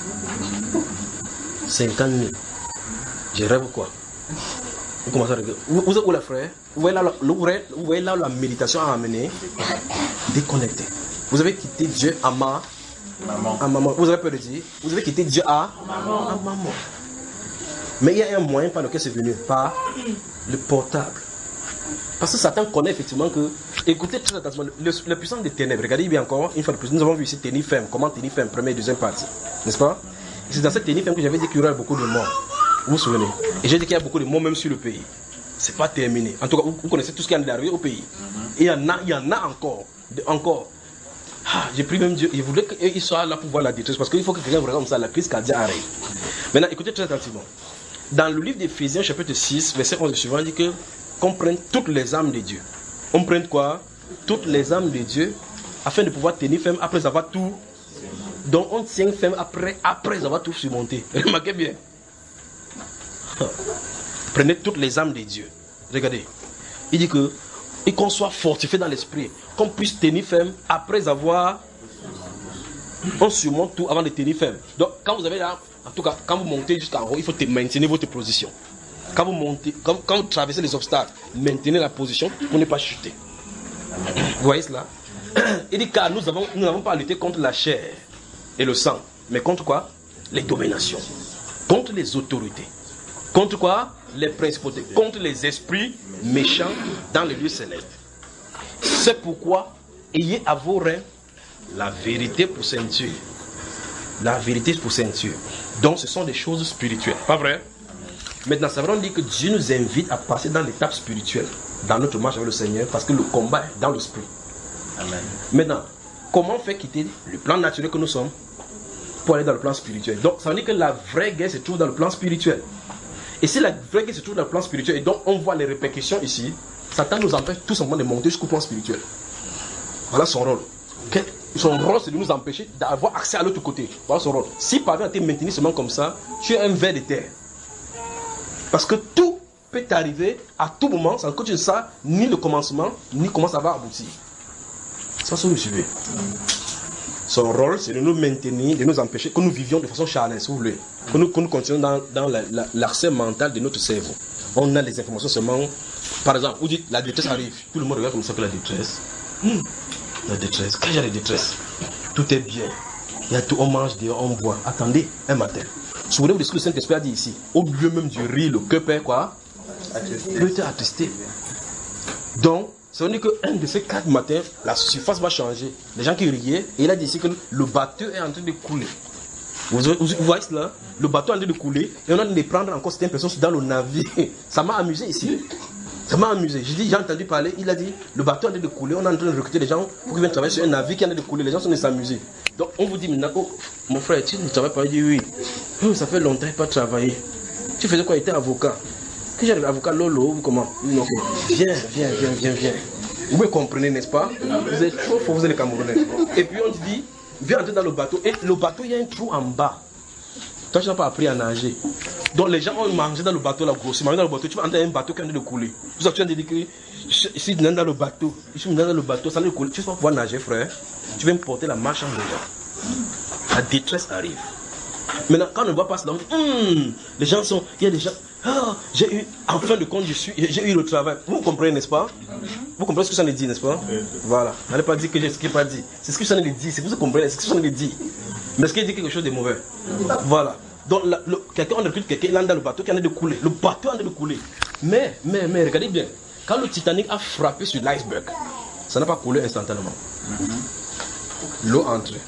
50 000. Je rêve ou quoi? Vous commencez à regarder. Vous êtes où les frères? Vous voyez là la méditation à amener. Déconnecté. Vous avez quitté Dieu à maman. Vous avez peur de dire? Vous avez quitté Dieu à maman. Mais il y a un moyen par lequel c'est venu, par le portable. Parce que Satan connaît effectivement que Écoutez très attentivement, la puissance des ténèbres, regardez bien encore, une fois de plus, nous avons vu ici tenir ferme, comment tenir ferme, première et deuxième partie, n'est-ce pas? C'est dans cette tenir ferme que j'avais dit qu'il y aurait beaucoup de morts, vous vous souvenez? Et j'ai dit qu'il y a beaucoup de morts même sur le pays. C'est pas terminé. En tout cas, vous connaissez tout ce qui est arrivé au pays. Et il y en a encore. J'ai pris même Dieu, il voulait qu'il soit là pour voir la détresse, parce qu'il faut que quelqu'un regarde comme ça, la crise cardiaque arrive. Maintenant, écoutez très attentivement. Dans le livre d'Éphésiens, chapitre 6, verset 11 et suivant, il dit qu'on prenne toutes les âmes de Dieu. On prenne quoi? Toutes les âmes de Dieu, afin de pouvoir tenir ferme après avoir tout. Donc on tient ferme après avoir tout surmonté. Remarquez bien. Prenez toutes les âmes de Dieu. Regardez. Il dit que, et qu'on soit fortifié dans l'esprit, qu'on puisse tenir ferme après avoir. On surmonte tout avant de tenir ferme. Donc quand vous avez là, en tout cas, quand vous montez jusqu'en haut, il faut maintenir votre position. Quand vous montez, quand vous traversez les obstacles, maintenez la position pour ne pas chuter. Vous voyez cela? Il dit car nous n'avons pas à lutter contre la chair et le sang, mais contre quoi? Les dominations, contre les autorités, contre quoi? Les principautés, contre les esprits méchants dans les lieux célestes. C'est pourquoi ayez à vos reins la vérité pour ceinture. La vérité pour ceinture. Donc ce sont des choses spirituelles, pas vrai? Maintenant, ça veut dire que Dieu nous invite à passer dans l'étape spirituelle, dans notre marche avec le Seigneur, parce que le combat est dans l'esprit. Amen. Maintenant, comment faire quitter le plan naturel que nous sommes pour aller dans le plan spirituel? Donc, ça veut dire que la vraie guerre se trouve dans le plan spirituel. Et si la vraie guerre se trouve dans le plan spirituel, et donc on voit les répercussions ici, Satan nous empêche tout simplement de monter jusqu'au plan spirituel. Voilà son rôle. Son rôle, c'est de nous empêcher d'avoir accès à l'autre côté. Voilà son rôle. Si parvient à te maintenir seulement comme ça, tu es un ver de terre. Parce que tout peut t'arriver à tout moment, sans que tu ne saches ni le commencement, ni comment ça va aboutir. C'est pas ce que vous suivez. Son rôle, c'est de nous maintenir, de nous empêcher que nous vivions de façon charnelle, si vous voulez. Que nous continuons dans l'accès mental de notre cerveau. On a les informations seulement. Par exemple, vous dites la détresse arrive. Tout le monde regarde comme ça que la détresse. La détresse. Quel genre de détresse? Tout est bien. Il y a tout, on mange, on boit. Attendez, un matin. Souvenez-vous de ce que le Saint-Esprit a dit ici. Au lieu même du rire, le cœur peut quoi? Peut être attristé. Donc, ça veut dire qu'un de ces 4 matins, la surface va changer. Les gens qui riaient, et il a dit ici que le bateau est en train de couler. Vous voyez cela? Le bateau est en train de couler, et on est en train de prendre encore certaines personnes dans le navire. Ça m'a amusé ici. Ça m'a amusé. J'ai entendu parler, il a dit, le bateau est en train de couler, on est en train de recruter les gens pour qu'ils viennent travailler sur un navire qui est en train de couler. Les gens sont en train de s'amuser. Donc on vous dit maintenant, oh, mon frère, tu ne travailles pas? Il dit oui. Ça fait longtemps que je n'ai pas travaillé. Tu faisais quoi? Il était avocat. Que j'ai avocat Lolo ou comment? Non. Viens. Vous me comprenez, n'est-ce pas? Vous êtes trop fort, vous êtes les Camerounais. Et puis on te dit, viens entrer dans le bateau. Et le bateau, il y a un trou en bas. Toi, tu n'as pas appris à nager. Donc les gens ont mangé dans le bateau, là, gros. Si tu manges dans le bateau, tu vas entrer dans un bateau qui est en train de couler. Tu viens de dire que si tu es dans le bateau, ça va couler. Tu vas pouvoir nager, frère. Tu vas me porter la marche en déjà. La détresse arrive. Maintenant, quand on ne voit pas cela, on dit, les gens sont, il y a des gens, j'ai eu, en fin de compte, j'ai eu le travail. Vous comprenez, n'est-ce pas? Vous comprenez ce que ça veut dire, n'est-ce pas? Voilà. N'allez pas dire que j'ai ce qu'il n'a pas dit. C'est ce que ça veut dire, c'est que vous comprenez, c'est ce que ça veut dire. Mais est-ce qu'il dit quelque chose de mauvais? Voilà. Donc, quelqu'un, on recrute quelqu'un, il est dans le bateau qui est en train de couler. Le bateau est en train de couler. Mais, regardez bien, quand le Titanic a frappé sur l'iceberg, ça n'a pas coulé instantanément. L'eau entrait.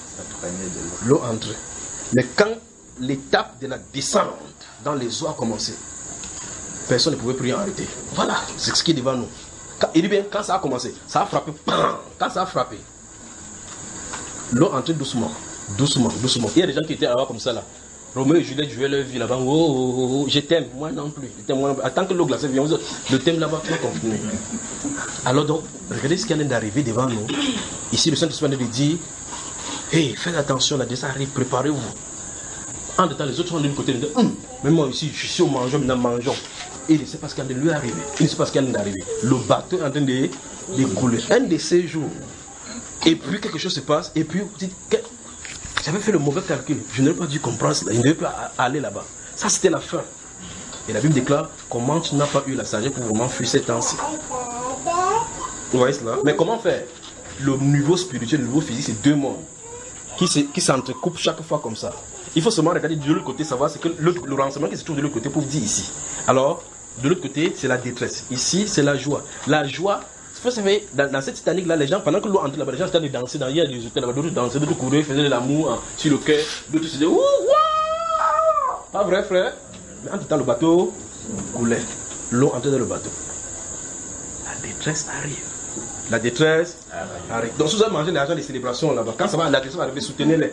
Mais quand l'étape de la descente dans les eaux a commencé, personne ne pouvait plus arrêter. Voilà, c'est ce qui est devant nous. Il dit bien, quand ça a commencé, ça a frappé. Quand ça a frappé, l'eau entrait doucement. Il y a des gens qui étaient là-bas comme ça là. Roméo et Juliette jouaient leur vie là-bas. Oh, je t'aime, moi non plus. Attends que l'eau glacée vienne, le thème là-bas, tu vas continuer. Alors donc, regardez ce qui vient d'arriver devant nous. Ici, le Saint-Esprit nous dit, hey, faites attention, la descente arrive, préparez-vous. En temps, les autres sont de l'autre côté, ils disent, mais moi ici, je suis au mangeant, maintenant mangeons. Et il ne sait pas ce qui est en train de lui arriver. Il ne sait pas ce qui est en train d'arriver. Le bateau est en train de couler. Un de ces jours. Et puis quelque chose se passe, et puis vous dites, j'avais fait le mauvais calcul, je n'aurais pas dû comprendre cela, je ne devais pas aller là-bas. Ça, c'était la fin. Et la Bible déclare, comment tu n'as pas eu la sagesse pour vraiment fuir ces temps-ci. Vous voyez cela? Mais comment faire? Le niveau spirituel, le niveau physique, c'est 2 mondes qui s'entrecoupent chaque fois comme ça. Il faut seulement regarder de l'autre côté, savoir c'est que le renseignement qui se trouve de l'autre côté pour vous dire ici. Alors, de l'autre côté, c'est la détresse. Ici, c'est la joie. La joie, Vous savez, dans cette Titanic-là, les gens, pendant que l'eau entrait là-bas, les gens étaient en train de danser. Il y a des hôtels là-bas, d'autres dansaient, d'autres couraient, faisaient de l'amour sur le quai, d'autres se disaient ouh, waouh. Pas vrai, frère? Mais en tout temps, le bateau coulait. L'eau entrait dans le bateau. La détresse arrive. La détresse arrive. Donc, si vous avez mangé l'argent des célébrations là-bas, quand ça va, la détresse va arriver, soutenez-les.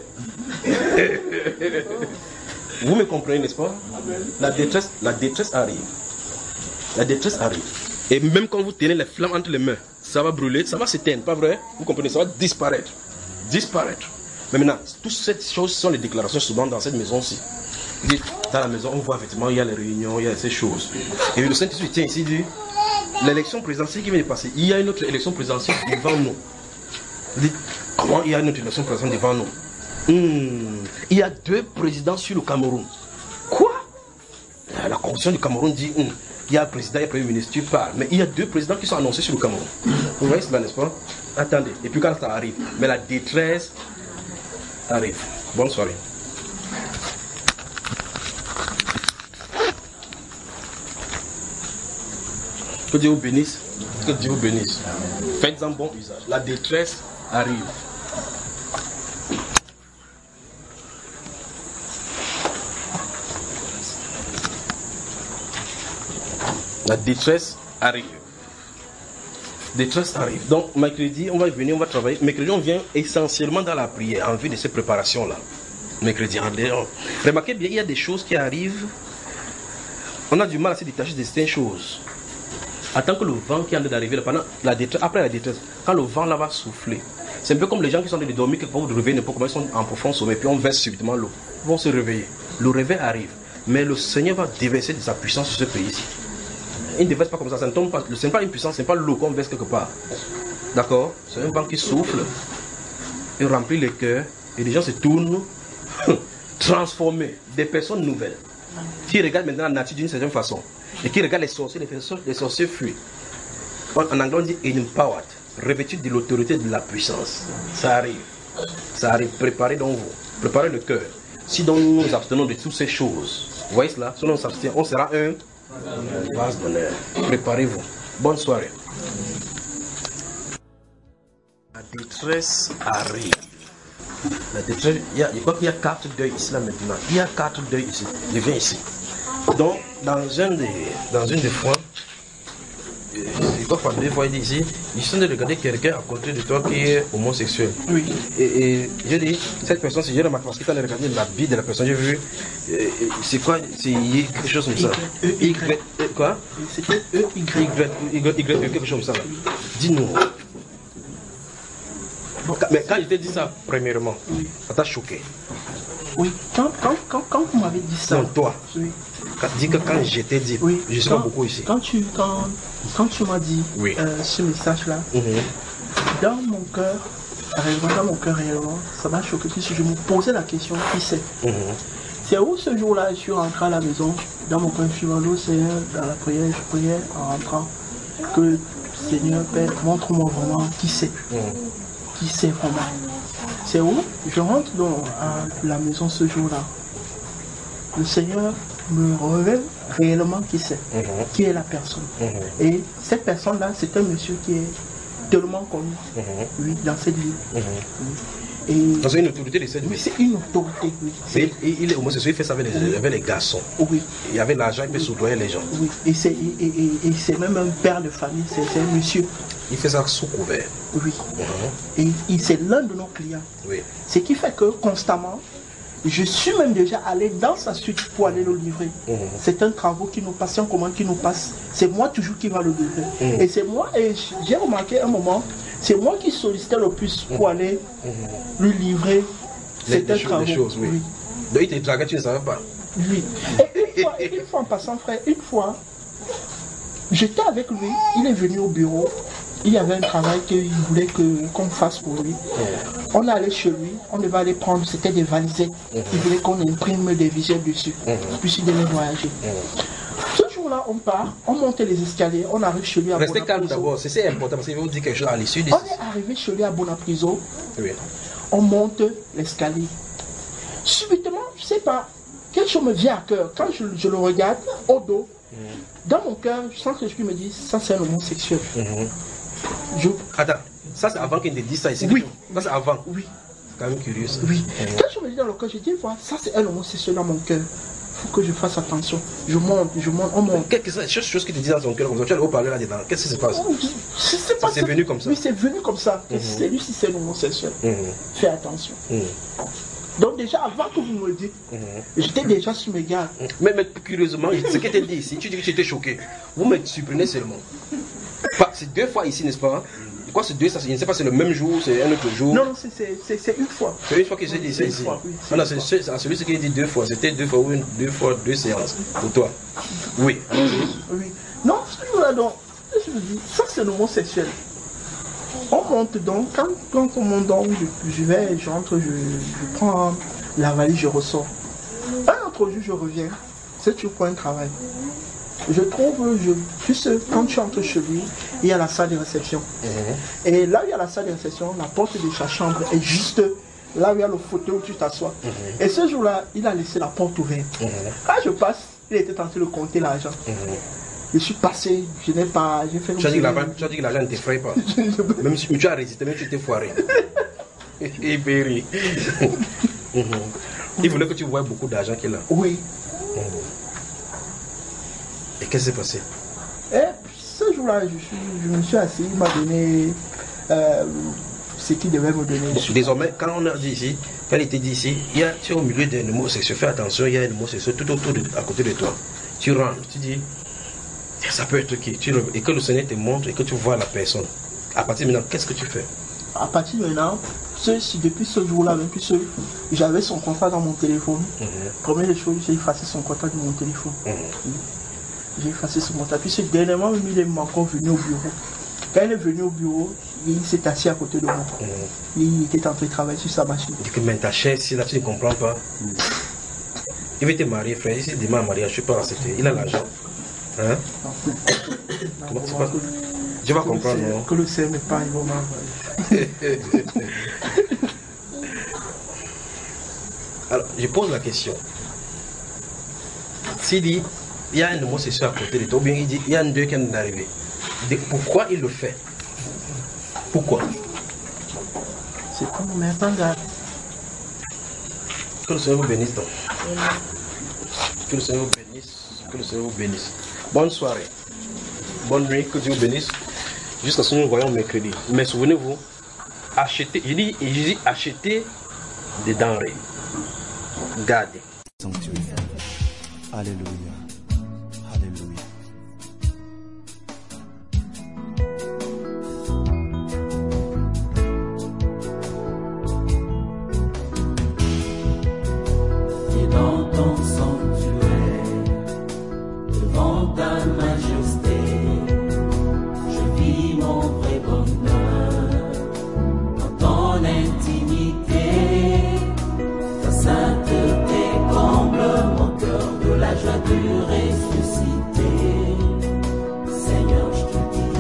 Vous me comprenez, n'est-ce pas? La détresse arrive. La détresse arrive. Et même quand vous tenez les flammes entre les mains, ça va brûler, ça va s'éteindre, pas vrai? Vous comprenez, ça va disparaître. Disparaître. Mais maintenant, toutes ces choses sont les déclarations souvent dans cette maison-ci. Dans la maison, on voit effectivement, il y a les réunions, il y a ces choses. Et le Saint-Esprit tient ici, dit, l'élection présidentielle qui vient de passer, il y a une autre élection présidentielle devant nous. Dit, comment il y a une autre élection présidentielle devant nous? Il y a 2 présidents sur le Cameroun. Quoi? La Constitution du Cameroun dit, il y a un président et un premier ministre, tu parles. Mais il y a 2 présidents qui sont annoncés sur le Cameroun. Vous voyez cela, n'est-ce pas? Attendez. Et puis quand ça arrive, mais la détresse arrive. Bonne soirée. Que Dieu vous bénisse. Que Dieu vous bénisse. Faites-en bon usage. La détresse arrive. La détresse arrive. Détresse arrive. Donc, mercredi, on va venir, on va travailler. Mercredi, on vient essentiellement dans la prière, en vue de ces préparations-là. Mercredi, remarquez bien, il y a des choses qui arrivent. On a du mal à se détacher de certaines choses. Attends que le vent qui est en train d'arriver, après la détresse, quand le vent là va souffler, c'est un peu comme les gens qui sont en train de dormir, qui vont se réveiller n'importe comment, ils sont en profond sommeil, puis on verse subitement l'eau. Ils vont se réveiller. Le réveil arrive. Mais le Seigneur va déverser de sa puissance sur ce pays-ci. Il ne déverse pas comme ça, ça ne tombe pas. Ce n'est pas une puissance, ce n'est pas l'eau qu'on verse quelque part. D'accord? C'est un vent qui souffle, il remplit les cœurs, et les gens se tournent, transformés, des personnes nouvelles, qui regardent maintenant la nature d'une certaine façon, et qui regardent les sorciers fuient. En anglais on dit empowered, revêtus de l'autorité de la puissance. Ça arrive. Ça arrive. Préparez donc vous. Préparez le cœur. Si donc nous nous abstenons de toutes ces choses, vous voyez cela? Si on s'abstient, on sera un vase d'honneur. Préparez-vous. Bonne soirée. La détresse arrive. La détresse, je crois qu'il y a 4 deuils ici là maintenant. Il y a 4 deuils ici. Je viens ici. Donc, dans une des fois, je crois que des fois il dit ici, ils sont de regarder quelqu'un à côté de toi qui est homosexuel. Oui. Et je dis, cette personne, si j'ai remarqué, parce que quand j'ai regardé la vie de la personne, j'ai vu, c'est quoi? C'est quelque chose comme ça. Quoi? C'était quelque chose comme ça. Dis-nous. Mais quand je t'ai dit ça, premièrement, ça t'a choqué. Oui, quand vous m'avez dit ça. Non, toi. Oui. Dis que quand je t'ai dit, oui, je ne suis pas beaucoup ici. Quand tu m'as dit ce message-là, dans mon cœur réellement, ça m'a choqué puisque je me posais la question, qui c'est? C'est où ce jour-là, je suis rentré à la maison, dans mon cœur, je suis allé au Seigneur, dans la prière, je priais en rentrant, que Seigneur, Père, montre-moi vraiment qui c'est. Qui c'est vraiment. C'est où? Je rentre dans la maison ce jour-là. Le Seigneur me révèle réellement qui c'est, qui est la personne. Et cette personne-là, c'est un monsieur qui est tellement connu, oui, dans cette ville. Et donc c'est une autorité de cette ville. Oui, c'est une autorité, oui. Il est homosexuel, il fait ça avec les garçons. Oui. Il avait l'argent, il peut soudoyer les gens. Oui, et c'est même un père de famille, c'est un monsieur. Il fait ça sous couvert. Oui. Et c'est l'un de nos clients. Oui. Ce qui fait que constamment, je suis même déjà allé dans sa suite pour aller le livrer. C'est un travaux qui nous passe, c'est un commande qui nous passe. C'est moi toujours qui va le livrer. Et c'est moi, et j'ai remarqué un moment, c'est moi qui sollicitais le plus pour aller lui livrer certains travaux. Les choses, oui. Donc il te draguait, tu ne savais pas. Oui. Et une fois en passant, frère, une fois, j'étais avec lui, il est venu au bureau. Il y avait un travail qu'il voulait qu'on fasse pour lui. On est allé chez lui, on devait aller prendre, c'était des valisettes. Il voulait qu'on imprime des visuels dessus, puis il devait voyager. Ce jour-là, on part, on monte les escaliers, on arrive chez lui à Restez calme d'abord, c'est important parce qu'il va vous dire quelque chose à l'issue. On est arrivé chez lui à Bonapriso, on monte l'escalier. Subitement, je ne sais pas, quelque chose me vient à cœur. Quand je le regarde, au dos, dans mon cœur, je sens que je me dis, ça c'est un homosexuel. Attends, ça c'est avant qu'il te dise ça ici. Oui. Ça c'est avant. Oui. C'est quand même curieux ça. Oui. Quand je me dis dans le cœur, je dis, voilà, ça c'est un homosexuel dans mon cœur. Il faut que je fasse attention. Je monte, on monte. Qu'est-ce que chose qui te dit dans ton cœur comme ça? Tu as le haut-parleur là-dedans. Qu'est-ce qui se passe? Je sais pas. C'est venu comme ça. Oui, c'est venu comme ça. C'est lui si c'est un homosexuel. Fais attention. Donc déjà, avant que vous me le dites, j'étais déjà sur mes gardes. Mais curieusement, ce que tu as dit ici, tu dis que tu étais choqué. Vous me surprenez seulement. C'est 2 fois ici, n'est-ce pas? Quoi, c'est 2, ça, je ne sais pas, c'est le même jour, c'est un autre jour. Non, c'est une fois. C'est une fois que j'ai dit ça ici. Non, c'est celui qui a dit 2 fois. C'était 2 fois ou 2 fois 2 séances pour toi. Oui. Oui. Non, ce jour-là, donc, je me dis, ça c'est l'homosexuel. On monte donc, quand on monte donc, j'entre, je prends la valise, je ressors. Un autre jour, je reviens. C'est toujours pour un travail. Je trouve, quand tu entres chez lui, il y a la salle de réception. Et là où il y a la salle de réception, la porte de sa chambre est juste là où il y a le fauteuil où tu t'assois. Et ce jour-là, il a laissé la porte ouverte. Quand je passe, il était en train de compter l'argent. Je suis passé, je n'ai pas... Tu as dit que l'argent ne t'effraie pas. Même si tu as résisté, même si tu t'es foiré. Il périt. Il voulait que tu voies beaucoup d'argent qu'il a. Oui. Et qu'est-ce qui s'est passé? Et ce jour-là, je me suis assis, il m'a donné ce qu'il devait me donner. Désormais, quand on a dit ici, quand il était dit ici, tu es au milieu d'un homosexuel, fais attention, il y a un homosexuel tout autour à côté de toi. Tu rentres, tu dis, ça peut être qui? Et que le Seigneur te montre et que tu vois la personne. À partir de maintenant, qu'est-ce que tu fais? À partir de maintenant, depuis ce jour-là, même plus j'avais son contrat dans mon téléphone. Première des choses, j'ai effacé son contrat de mon téléphone. J'ai effacé son contrat. Puis dernièrement, il est encore venu au bureau. Quand il est venu au bureau, il s'est assis à côté de moi. Il était en train de travailler sur sa machine. Il dit que mais ta chaise, là, tu ne comprends pas. Il veut te marier, frère. Ici, il demande un mariage, je ne suis pas accepté. Il a l'argent. Hein? Comment tu vas? Je vais comprendre, non? Que le Seigneur m'épargne, il va m'envoyer. Alors, je pose la question. S'il dit, il y a un homosexuel à côté de toi, ou bien il dit, il y a un deux qui vient d'arriver. Pourquoi il le fait? Pourquoi? C'est pour me mettre en garde. Que le Seigneur vous bénisse donc. Que le Seigneur vous bénisse. Que le Seigneur vous bénisse. Bonne soirée. Bonne nuit. Que Dieu vous bénisse. Jusqu'à ce que nous nous voyons mercredi. Mais souvenez-vous, achetez, je dis achetez des denrées. Gardez. Sanctuaire. Alléluia. Alléluia. Et dans ton sanctuaire, devant ta majesté, je vis mon vrai bonheur dans ton intimité. Ta sainteté comble mon cœur de la joie de ressusciter. Seigneur, je te dis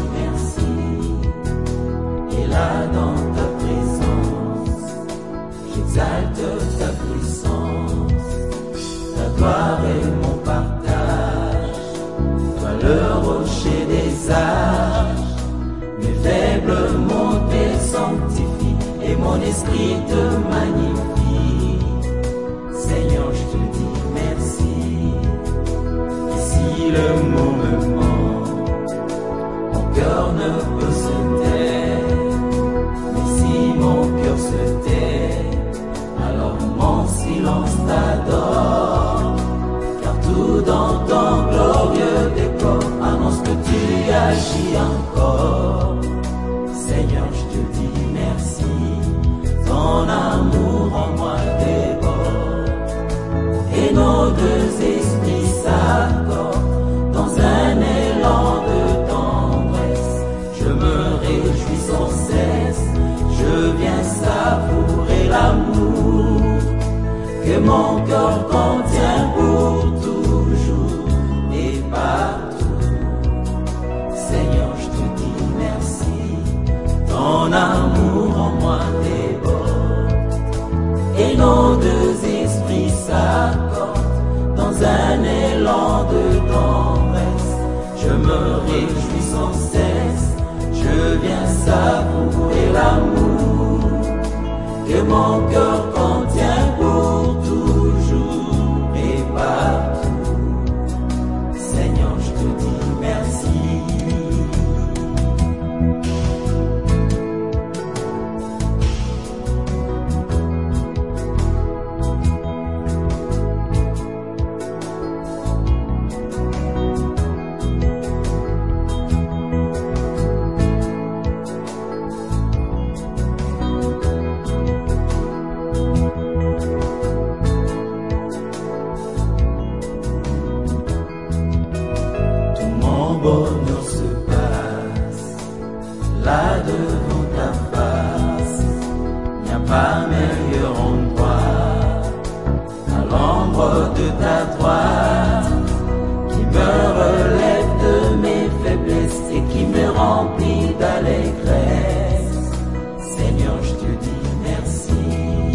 merci. Et là dans ta présence, j'exalte ta puissance. Ta gloire est mon partage. Toi le rocher des âges. Mes faibles montées sanctifient et mon esprit te magnifie. Seigneur, je te dis merci. Et si le mot me manque, mon cœur ne peut se taire. Mais si mon cœur se tait, alors mon silence t'adore. Car tout dans ton glorieux décor annonce que tu agis encore. Seigneur, je te dis merci. Ton amour en moi déborde. Et nos deux esprits s'accordent dans un élan de tendresse. Je me réjouis sans cesse. Je viens savourer l'amour que mon cœur contient pour toujours et partout. Seigneur, je te dis merci. Ton amour en moi déborde. Et nos deux esprits s'accordent dans un élan de tendresse. Je me réjouis sans cesse. Je viens savourer l'amour que mon cœur contient pour toujours et partout. Seigneur, je te dis merci. Bonheur se passe là devant ta face. Il n'y a pas meilleur endroit à l'ombre de ta droite qui me relève de mes faiblesses et qui me remplit d'allégresse. Seigneur, je te dis merci.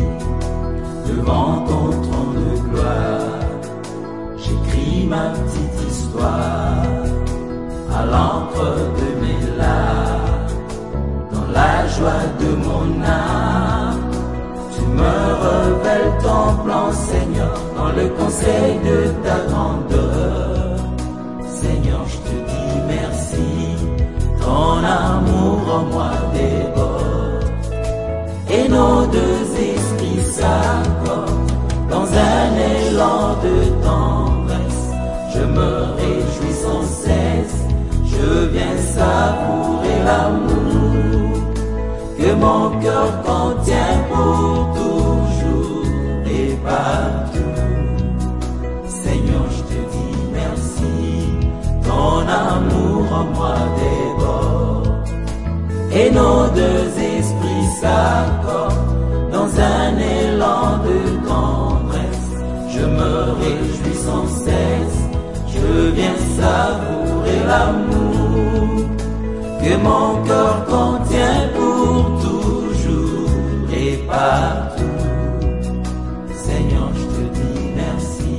Devant ton trône de gloire, j'écris ma petite histoire à l'encre de mes larmes, dans la joie de mon âme. Tu me révèles ton plan, Seigneur, dans le conseil de ta grandeur. Seigneur, je te dis merci, ton amour en moi déborde, et nos deux esprits s'accordent dans un élan de tendresse. Je me réjouis sans cesse. Je viens savourer l'amour que mon cœur contient pour toujours et partout. Seigneur, je te dis merci, ton amour en moi déborde, et nos deux esprits s'accordent dans un élan de tendresse. Je me réjouis sans cesse, je viens savourer l'amour que mon cœur contient pour toujours et partout. Seigneur, je te dis merci.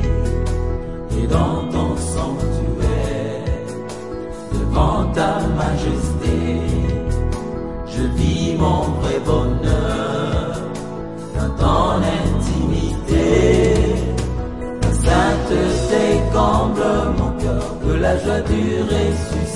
Et dans ton sanctuaire, devant ta majesté, je vis mon vrai bonheur dans ton intimité. Ta sainteté comble mon cœur, que la joie du ressuscité